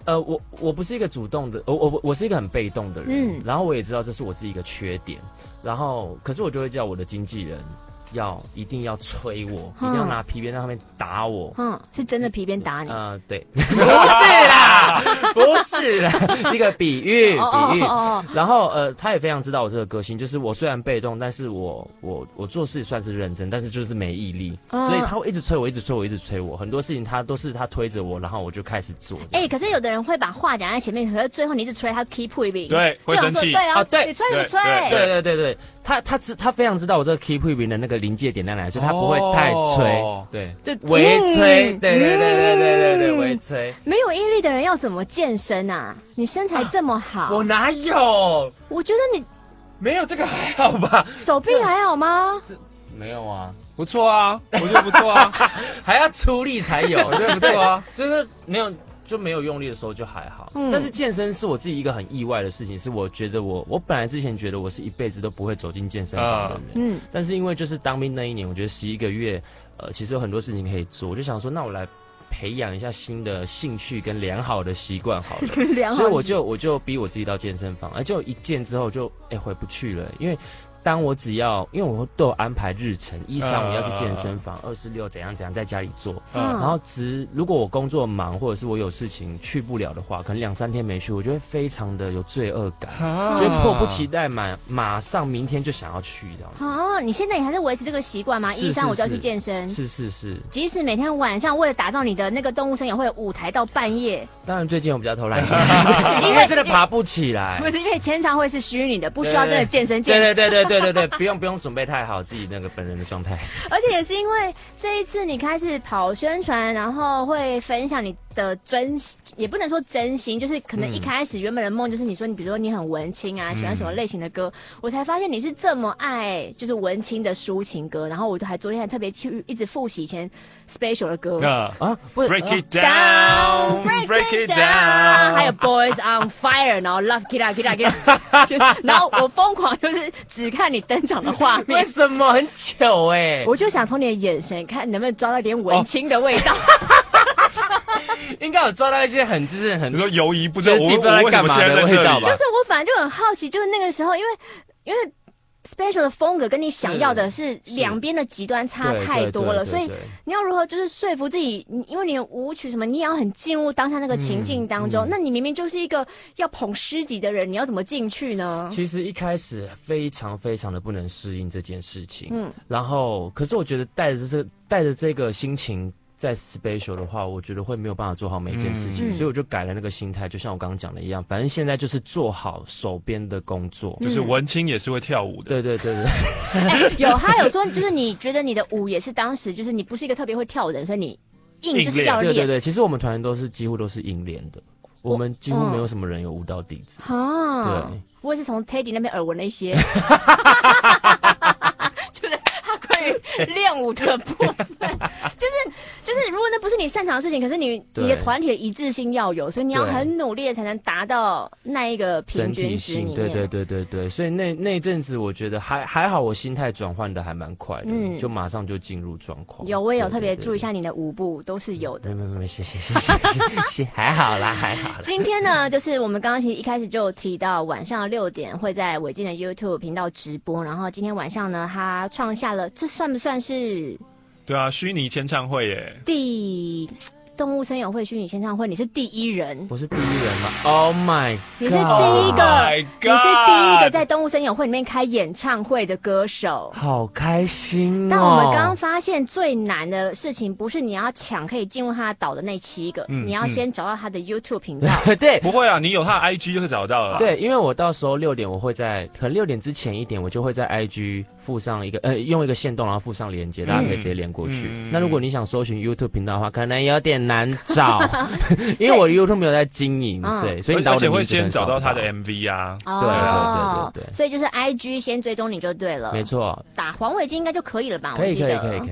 呃，我我不是一个主动的，我我我是一个很被动的人，嗯，然后我也知道这是我自己一个缺点，然后可是我就会叫我的经纪人。要一定要催我，嗯、一定要拿皮鞭在上面打我。 嗯，是真的皮鞭打你？ 呃，对，不是啦，不是啦，一个比喻，比喻。哦哦哦、然后呃，他也非常知道我这个个性，就是我虽然被动，但是我我我做事算是认真，但是就是没毅力，嗯、所以他会一直催我，一直催我，一直催我。很多事情他都是他推着我，然后我就开始做。 哎、欸，可是有的人会把话讲在前面，可是最后你一直催他 keep moving， 对，会生气。 对啊， 啊对， 你催你催， 对对对对，他他知他非常知道我这个 keep moving 的那个临界点在哪里。他不会太催，哦、对，就微催，嗯、对对对对对对对，微催。 没有毅力的人要怎么健身啊？你身材这么好，啊、 我哪有？ 我觉得你没有这个还好吧？ 手臂还好吗？ 没有啊， 不错啊，我觉得不错啊， 还要出力才有， 我觉得不错啊， 就是没有。就没有用力的时候就还好，嗯、但是健身是我自己一个很意外的事情，是我觉得我我本来之前觉得我是一辈子都不会走进健身房的人，嗯，但是因为就是当兵那一年，我觉得十一个月，呃，其实有很多事情可以做，我就想说，那我来培养一下新的兴趣跟良好的习惯好了，所以我就我就逼我自己到健身房，而就一健之后就哎、欸、回不去了，因为。当我只要，因为我都有安排日程，一三五要去健身房，二四六怎样怎样在家里做，嗯、然后只如果我工作忙或者是我有事情去不了的话，可能两三天没去，我就会非常的有罪恶感，啊、就会迫不及待马马上明天就想要去这样子。 哦，你现在也还是维持这个习惯吗？一三五就要去健身， 是是是， 即使每天晚上为了打造你的那个动物生涯会有舞台到半夜。 当然最近我比较偷懒，因为真的爬不起来。 不是因为签唱会是虚拟的，不需要真的健身健身。 对对对对对对对，不用不用。准备太好自己那个本人的状态， 而且也是因为这一次你开始跑宣传，然后会分享你的真，也不能说真心，就是可能一开始原本的梦就是你说你比如说你很文青啊，喜欢什么类型的歌，嗯、我才发现你是这么爱就是文青的抒情歌，然后我还昨天还特别去一直复习以前 special 的歌啊啊 ，Break it down, Break it down， 还有 Boys on Fire， 然后 Love Killa Killa Killa， 然后我疯狂就是只看你登场的画面， 为什么很糗哎、欸？ 我就想从你的眼神看能不能抓到点文青的味道。 应该有抓到一些很就是很， 你说犹疑不知道我不知道在干嘛的味道吧？ 就是我反正就很好奇，就是那个时候，因为因为 special 的风格跟你想要的是两边的极端差太多了，所以你要如何就是说服自己，因为你的舞曲什么，你也要很进入当下那个情境当中。嗯嗯、那你明明就是一个要捧诗集的人，你要怎么进去呢？ 其实一开始非常非常的不能适应这件事情，嗯，然后可是我觉得带着这带着这个心情。在 special 的话，我觉得会没有办法做好每一件事情，嗯、所以我就改了那个心态，就像我刚刚讲的一样，反正现在就是做好手边的工作， 就是文青也是会跳舞的， 对对对对。 欸、有他有说，就是你觉得你的舞也是当时就是你不是一个特别会跳舞的人，所以你硬就是要练。 对对对，其实我们团员都是几乎都是硬练的，我们几乎没有什么人有舞蹈底子。 啊、 嗯，对， 我也是从 Teddy 那边耳闻了一些。就是他关于练舞的部分，就是就是，如果那不是你擅长的事情，可是你你的团体的一致性要有，所以你要很努力的才能达到那一个平均值里面。 对对对对对，所以那那一阵子我觉得还还好，我心态转换的还蛮快的，嗯，就马上就进入状况。 有，我也有特别注意一下你的舞步，都是有的。 没没没，谢谢谢谢谢谢，还好啦还好啦。 今天呢，就是我们刚刚其实一开始就有提到，晚上六点会在伟健的 YouTube 频道直播，然后今天晚上呢，他创下了，这算不算是？ 对啊，虚拟签唱会耶。 第动物森友会虚拟签唱会，你是第一人。 我是第一人吗 ？Oh my god！ 你是第一个， oh、 你是第一个在动物森友会里面开演唱会的歌手， 好开心哦！ 但我们刚刚发现最难的事情，不是你要抢可以进入他的岛的那七个，嗯、你要先找到他的 YouTube 频道。 对， 不会啊，你有他的 I G 就可以找到了。 对，因为我到时候六点我会在，可能六点之前一点，我就会在 I G 附上一个呃，用一个限动，然后附上连接，大家可以直接连过去。嗯、那如果你想搜寻 YouTube 频道的话，可能有点难找。因为我 YouTube 没有在经营，所以所以你而且会先找到他的 M V 啊， 哦、 对对对对对， 所以就是 I G 先追踪你就对了， 没错， 打黄伟金应该就可以了吧？ 可以可以可以可以。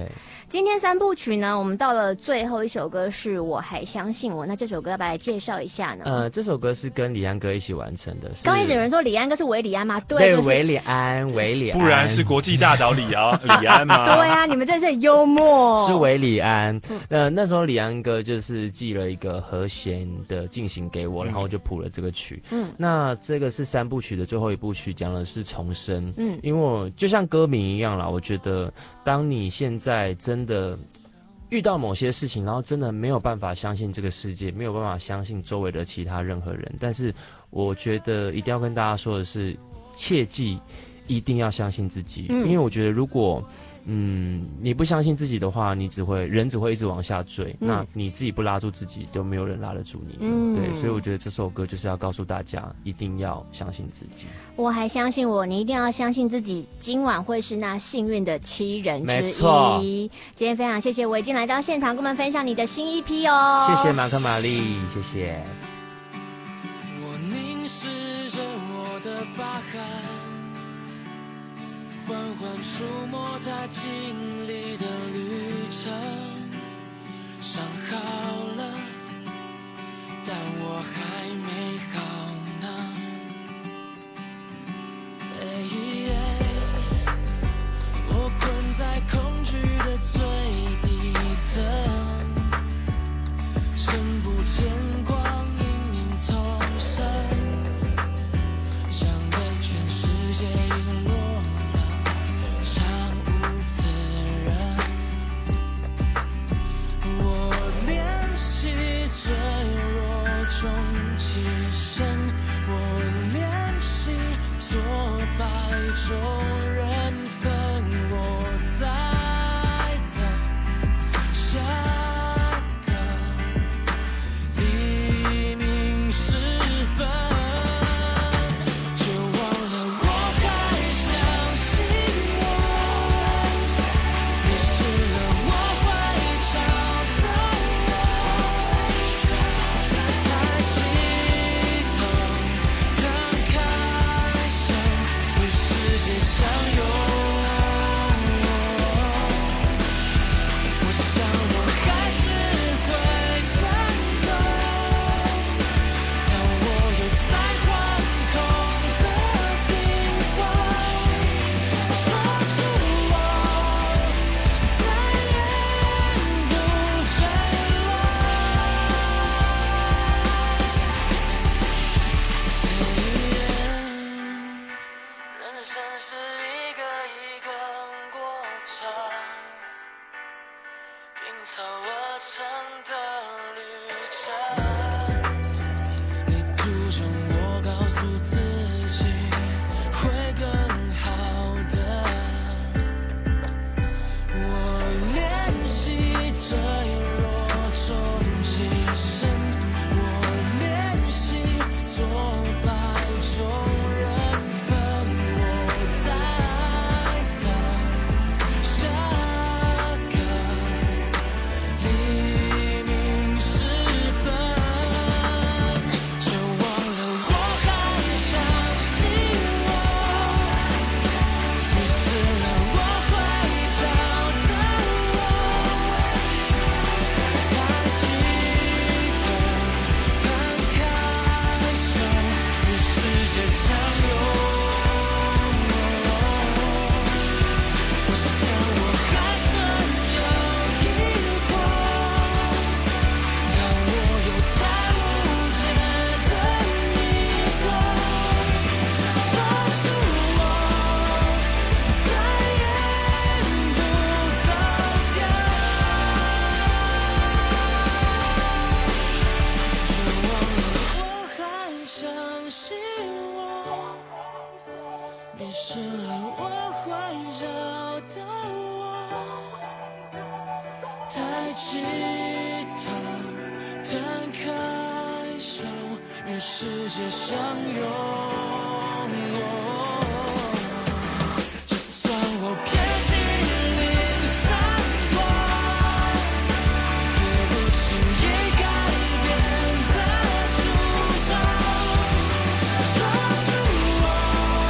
今天三部曲呢，我们到了最后一首歌是我还相信我，那这首歌要不要来介绍一下呢？ 呃，这首歌是跟李安哥一起完成的。 刚一直有人说李安哥是韦礼安吗？对， 对， 就是韦礼安，韦礼安， 不然是国际大导李啊李安吗？ 对啊，你们真是很幽默。 是韦礼安。那那时候李安哥就是寄了一个和弦的进行给我，然后我就谱了这个曲。嗯，那这个是三部曲的最后一部曲，讲的是重生。嗯，因为我就像歌名一样啦，我觉得当你现在真的遇到某些事情，然后真的没有办法相信这个世界，没有办法相信周围的其他任何人，但是我觉得一定要跟大家说的是，切记一定要相信自己。嗯，因为我觉得如果嗯你不相信自己的话，你只会人只会一直往下坠。嗯，那你自己不拉住自己，都没有人拉得住你。嗯，对，所以我觉得这首歌就是要告诉大家，一定要相信自己。 我还相信我，你一定要相信自己，今晚会是那幸运的七人之一。 没错， 今天非常谢谢我已经来到现场，跟我们分享你的新 E P 哦。 谢谢马克玛丽，谢谢。 我凝视着我的疤痕，缓缓触摸它经历的旅程，伤好了，但我还没好呢。我困在恐惧的最底层，深不见光，隐隐丛生，想被全世界遗落了，常无此人。我练习脆弱中起身，我练习做白昼人分，我在等下个黎明时分，就忘了我还相信我，迷失了我会找到我，抬起头，摊开手，与世界相拥。我想我还是会战斗，当我又在惶恐的顶峰，说出我再也不坠落。人生是一个一个过程，拼凑而成的旅程。旅途中我告诉自己会更好的，我练习脆弱中起身，我练习做白昼人分，我在等下个黎明时分，就忘了我还相信我，迷失了我会找到我，抬起头，摊开手，与世界相拥。我想我还存有疑惑，当我又在无解的迷宫，说出我再也不走掉，就忘了我还相信我，迷失了我会找到我，抬起头，摊开手，与世界相拥。就算我遍体鳞伤过，也不轻易改变的初衷，说出我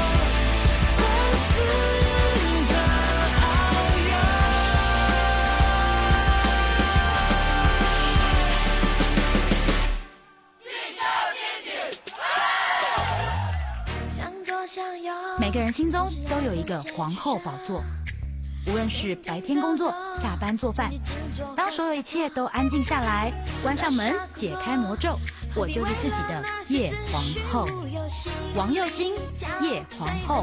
放肆的遨游。 个人心中都有一个皇后宝座。无论是白天工作、下班做饭，当所有一切都安静下来，关上门，解开魔咒，我就是自己的夜皇后。王佑星，夜皇后。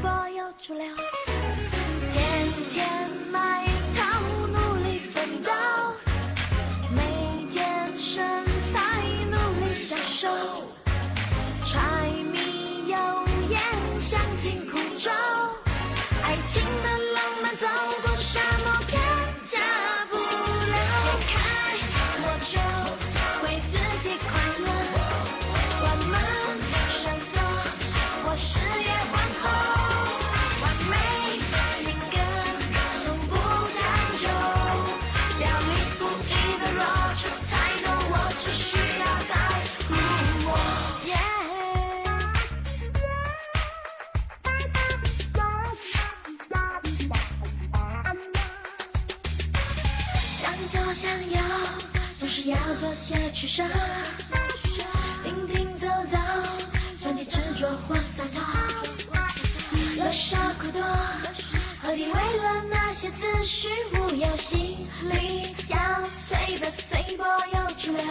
天天埋头努力奋斗，每天身材努力享受，柴米油盐享尽苦衷，爱情的浪漫走过沙漠更加不留。解开魔咒，为自己快乐，关门上锁，我是夜皇后。完美性格从不将就，表里不一的弱处太多，我只需要在乎我。想做想要，总是要做些取舍，停停走走，算计执着或洒脱，乐少苦多，何必为了那些子虚乌有，心力交瘁的随波又逐流。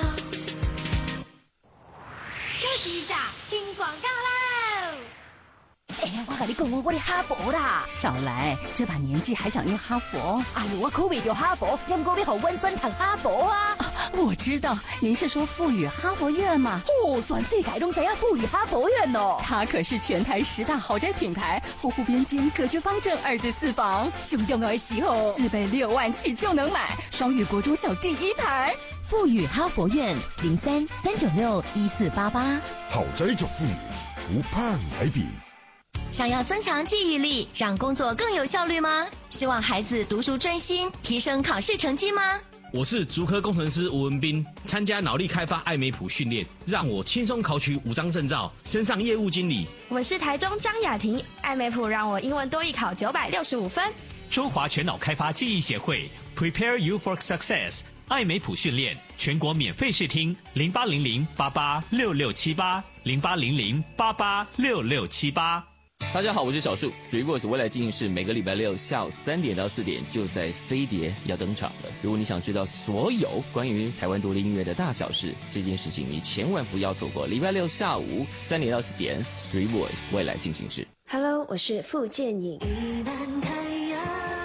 休息一下，听广告喽。 哎呀，我跟你讲哦，我的哈佛啦！少来，这把年纪还想念哈佛？哎呦，我可未到哈佛，要不要好温酸谈哈佛啊？啊我知道，您是说富予哈佛院吗？哦，全世界都知道富予哈佛院哦。它可是全台十大豪宅品牌，户户边间格局方正，二至四房，上重要的是哦，自备六万起就能买，双语国中小第一排。富予哈佛院零三三九六一四八八， 豪宅就富予，不怕来比。 想要增强记忆力，让工作更有效率吗？希望孩子读书专心，提升考试成绩吗？ 我是竹科工程师吴文斌，参加脑力开发艾美普训练，让我轻松考取五张证照，升上业务经理。 我是台中张雅婷，艾美普让我英文多益考九百六十五分。 中华全脑开发记忆协会 Prepare You for Success， 艾美普训练全国免费试听，零八零零八八六六七八，零八零零八八六六七八。 大家好，我是小树。Dreamworks 未来进行式每个礼拜六下午三点到四点就在飞碟要登场了。如果你想知道所有关于台湾独立音乐的大小事，这件事情你千万不要错过。礼拜六下午三点到四点 Dreamworks 未来进行式。 Hello， 我是傅建颖。 一半太阳，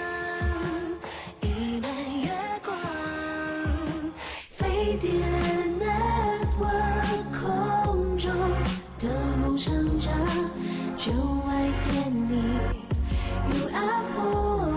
一半月光，飞碟 Network 空中的梦想家。就爱甜你 U F O。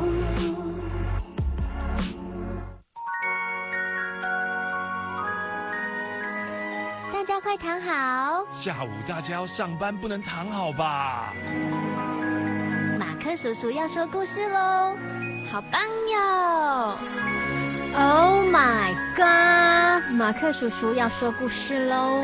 大家快躺好。 下午大家要上班，不能躺好吧？ 马克叔叔要说故事喽，好棒哟 ！Oh my god！ 马克叔叔要说故事喽。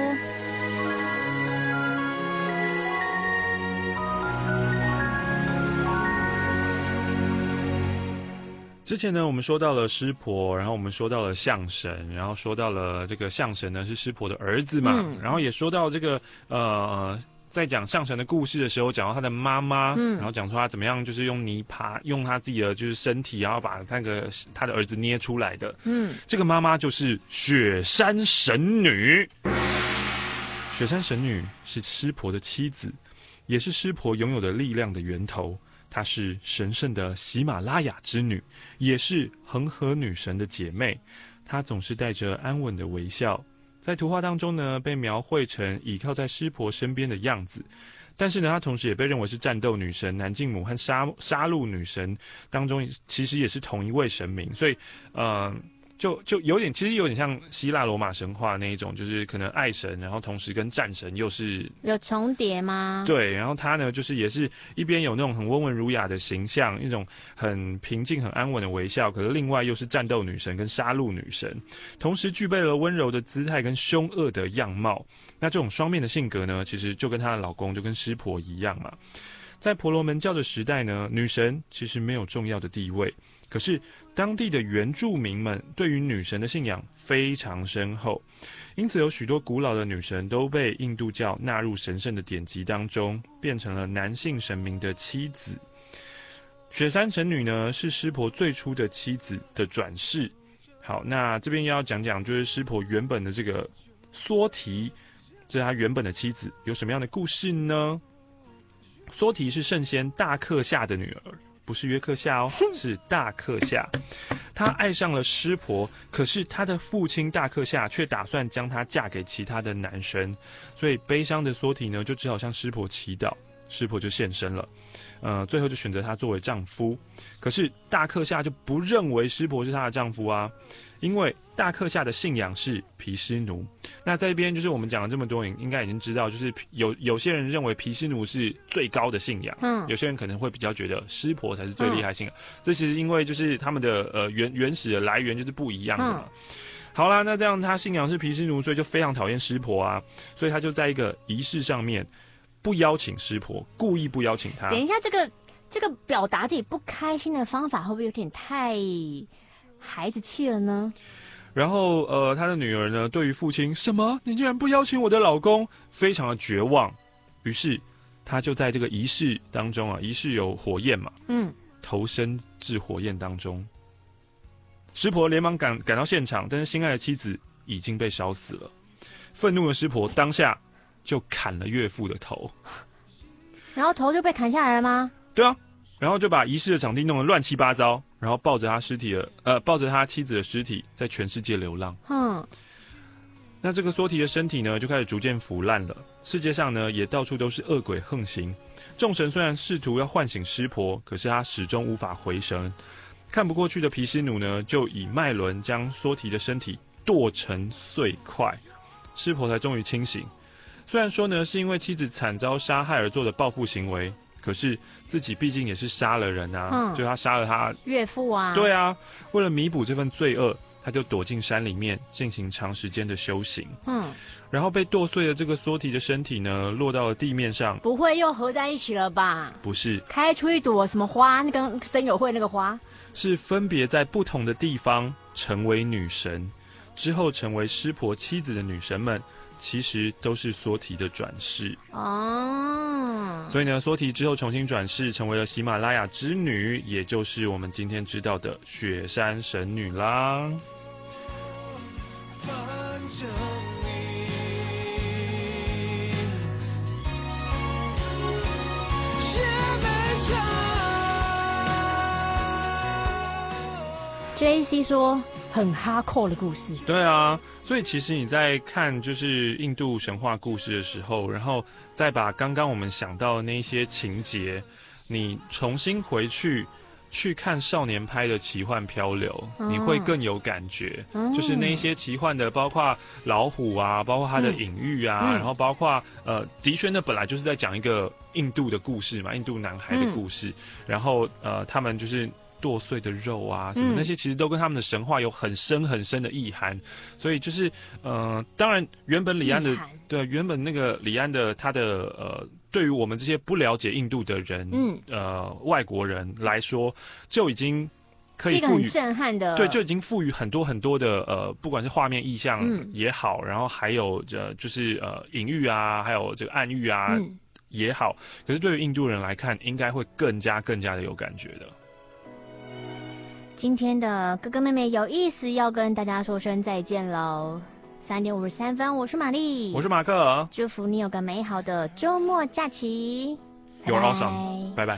之前呢，我们说到了湿婆，然后我们说到了象神，然后说到了这个象神呢是湿婆的儿子嘛，嗯、然后也说到这个呃，在讲象神的故事的时候，讲到他的妈妈，嗯、然后讲说他怎么样就是用泥爬，用他自己的就是身体，然后把那个他的儿子捏出来的。嗯，这个妈妈就是雪山神女。雪山神女是湿婆的妻子，也是湿婆拥有的力量的源头。她是神圣的喜马拉雅之女，也是恒河女神的姐妹。她总是带着安稳的微笑，在图画当中呢，被描绘成倚靠在湿婆身边的样子。但是呢，她同时也被认为是战斗女神、南境母和杀杀戮女神当中，其实也是同一位神明。所以，呃。就就有点，其实有点像希腊罗马神话那一种，就是可能爱神，然后同时跟战神又是有重叠吗？ 对，然后他呢，就是也是一边有那种很温文儒雅的形象，一种很平静、很安稳的微笑，可是另外又是战斗女神跟杀戮女神，同时具备了温柔的姿态跟凶恶的样貌。那这种双面的性格呢，其实就跟她的老公就跟湿婆一样嘛。在婆罗门教的时代呢，女神其实没有重要的地位。可是， 当地的原住民们对于女神的信仰非常深厚，因此有许多古老的女神都被印度教纳入神圣的典籍当中，变成了男性神明的妻子。雪山神女呢，是湿婆最初的妻子的转世。好，那这边要讲讲，就是湿婆原本的这个梭提，这是他原本的妻子，有什么样的故事呢？梭提是圣仙大克夏的女儿。不是约克夏哦，是大克夏。他爱上了湿婆，可是他的父亲大克夏却打算将她嫁给其他的男生，所以悲伤的梭提呢，就只好向湿婆祈祷，湿婆就现身了。呃，最后就选择她作为丈夫。可是大克夏就不认为湿婆是她的丈夫啊，因为大克夏的信仰是毗湿奴。那在这边就是我们讲了这么多，你应该已经知道，就是有有些人认为毗湿奴是最高的信仰，嗯，有些人可能会比较觉得湿婆才是最厉害的信仰。嗯、这其实因为就是他们的呃原原始的来源就是不一样的嘛。嗯、好啦，那这样他信仰是毗湿奴，所以就非常讨厌湿婆啊，所以他就在一个仪式上面不邀请湿婆，故意不邀请他。 等一下，这个这个表达自己不开心的方法，会不会有点太孩子气了呢？ 然后，呃，他的女儿呢，对于父亲什么你竟然不邀请我的老公，非常的绝望。于是，他就在这个仪式当中啊，仪式有火焰嘛，嗯，投身至火焰当中。湿婆连忙赶赶到现场，但是心爱的妻子已经被烧死了。愤怒的湿婆当下就砍了岳父的头， 然后头就被砍下来了吗？ 对啊，然后就把仪式的场地弄得乱七八糟。然后抱着他尸体的，呃，抱着他妻子的尸体，在全世界流浪。嗯，那这个梭提的身体呢，就开始逐渐腐烂了。世界上呢，也到处都是恶鬼横行。众神虽然试图要唤醒湿婆，可是他始终无法回神。看不过去的毗湿奴呢，就以脉轮将梭提的身体剁成碎块，湿婆才终于清醒。虽然说呢，是因为妻子惨遭杀害而做的报复行为。可是自己毕竟也是杀了人啊，嗯、就他杀了他岳父啊。 对啊，为了弥补这份罪恶，他就躲进山里面进行长时间的修行。嗯，然后被剁碎的这个梭提的身体呢，落到了地面上。 不会又合在一起了吧？ 不是， 开出一朵什么花？那跟森友会那个花， 是分别在不同的地方成为女神，之后成为湿婆妻子的女神们。其实都是梭提的转世哦，所以呢，梭提之后重新转世，成为了喜马拉雅之女，也就是我们今天知道的雪山神女啦。 J C 说很哈扣的故事。 对啊，所以其实你在看就是印度神话故事的时候，然后再把刚刚我们想到的那些情节，你重新回去去看少年拍的奇幻漂流，嗯、你会更有感觉。嗯、就是那些奇幻的，包括老虎啊，包括它的隐喻啊，嗯、然后包括呃，的确那本来就是在讲一个印度的故事嘛，印度男孩的故事，嗯、然后呃，他们就是剁碎的肉啊，什么那些其实都跟他们的神话有很深很深的意涵，所以就是呃，当然原本李安的对原本那个李安的他的呃，对于我们这些不了解印度的人，嗯，呃，外国人来说，就已经可以赋予震撼的， 对，就已经赋予很多很多的呃，不管是画面意象也好，嗯、然后还有呃，就是呃隐喻啊，还有这个暗喻啊、嗯、也好，可是对于印度人来看，应该会更加更加的有感觉的。 今天的哥哥妹妹有意思，要跟大家说声再见喽。三点五十三分，我是玛丽， 我是马克， 祝福你有个美好的周末假期。 You're awesome， 拜拜。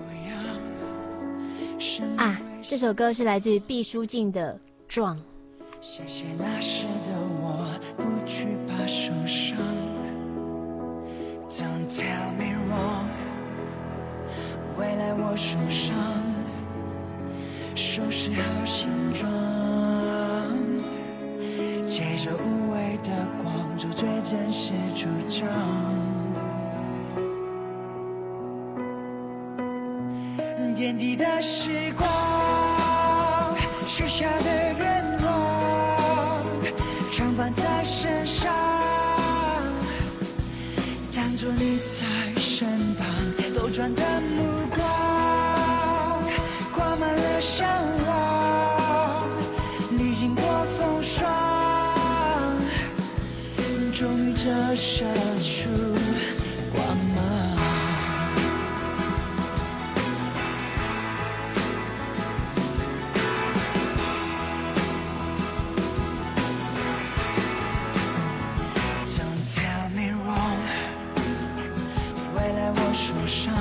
啊，这首歌是来自于毕书尽的《壮》。 谢谢那时的我，不惧怕受伤。Don't tell me wrong， 未来我受伤。收拾好形状，借着无畏的光，做最真实主张。点滴的时光，许下的愿望，装扮在身上，当作你在身旁，兜转的目光。挂满了向往。 折射出光芒。Don't tell me wrong， 未来我手上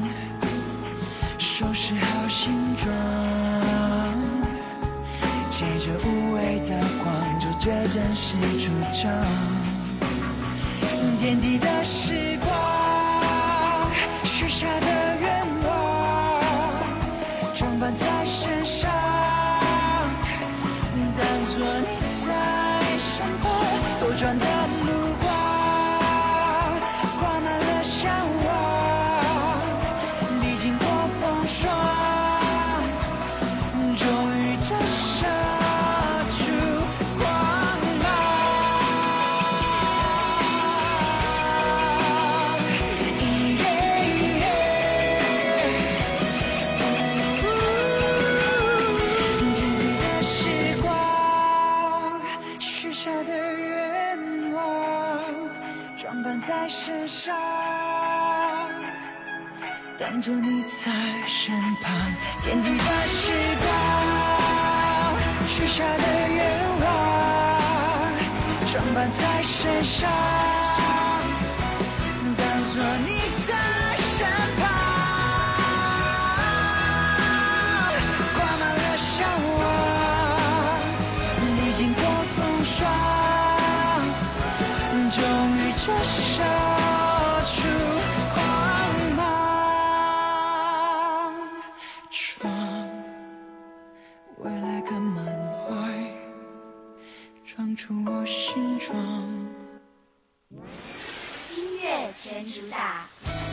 收拾好形状，借着无谓的光，就对真实主张。点滴的时光，许下的愿望，装扮在身上，当作你在身旁。兜转的目光，挂满了向往，历经过风霜，终于折射出光芒。点滴的时光，许下的愿望，装扮在身上，当作你在身旁。点滴的时光，许下的愿望，装扮在身上，当作你在身旁。挂满了向往，历经过风霜，终于折射出光芒。窗，未来个满怀，装出我形状。 音乐全主打。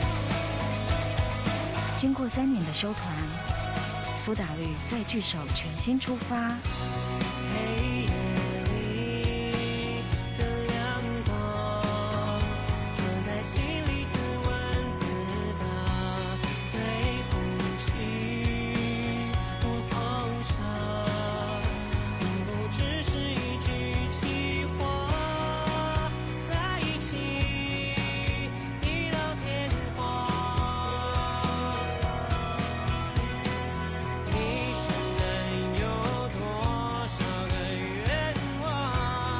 经过三年的休团，苏打绿在聚首全新出发。 黑夜里的亮光，藏在心里自问自答。对不起，我放下，并不只是一句气话，在一起地老天荒。一生能有多少个愿望？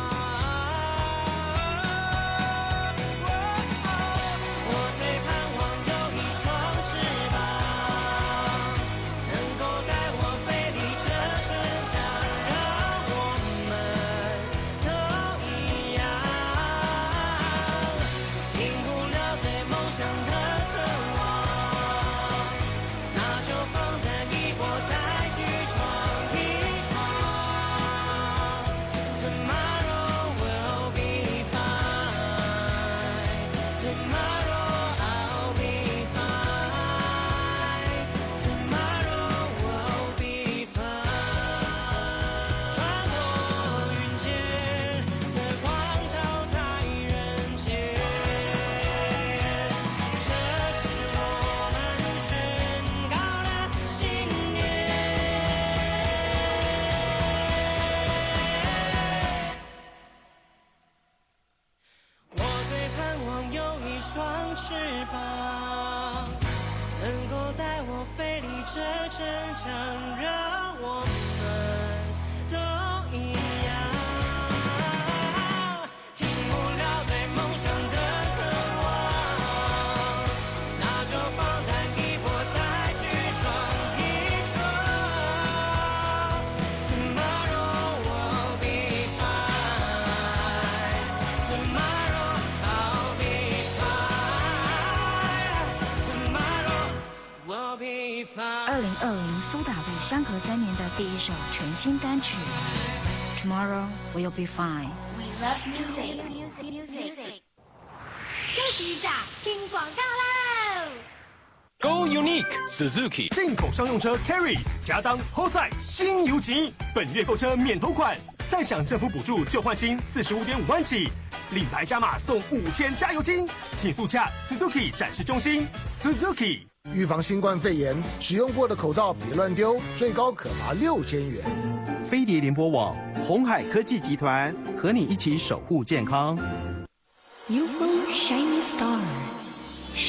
我最盼望有一双翅膀，能够带我飞离这城墙，让我们都一样，停不了对梦想的渴望，那就放胆一搏，再去闯一闯。Tomorrow will be fine. Tomorrow I'll be fine. Tomorrow will be fine. 穿过云间的光照在人间，这是我们宣告的信念。我最盼望有一双翅膀，能够带我飞离这城墙，让我们都一样，停不了对梦想的渴望，那就放胆一搏，再去闯一闯。Tomorrow will be fine. Tomorrow I'll be fine. Tomorrow will be fine. 二零二零苏打绿相隔三年的第一首全新单曲《Tomorrow Will Be Fine》。 We love music. Music. Music. 休息一下，听广告喽。 Go Unique Suzuki 进口商用车 Carry 加当 Hosai 新油级，本月购车免头款，再享政府补助旧换新四十五点五万起，领牌加码送五千加油金，请速洽 Suzuki 展示中心 Suzuki。 预防新冠肺炎，使用过的口罩别乱丢，最高可罚六千元。 飞碟联播网、鸿海科技集团和你一起守护健康。 U F O Shiny Stars。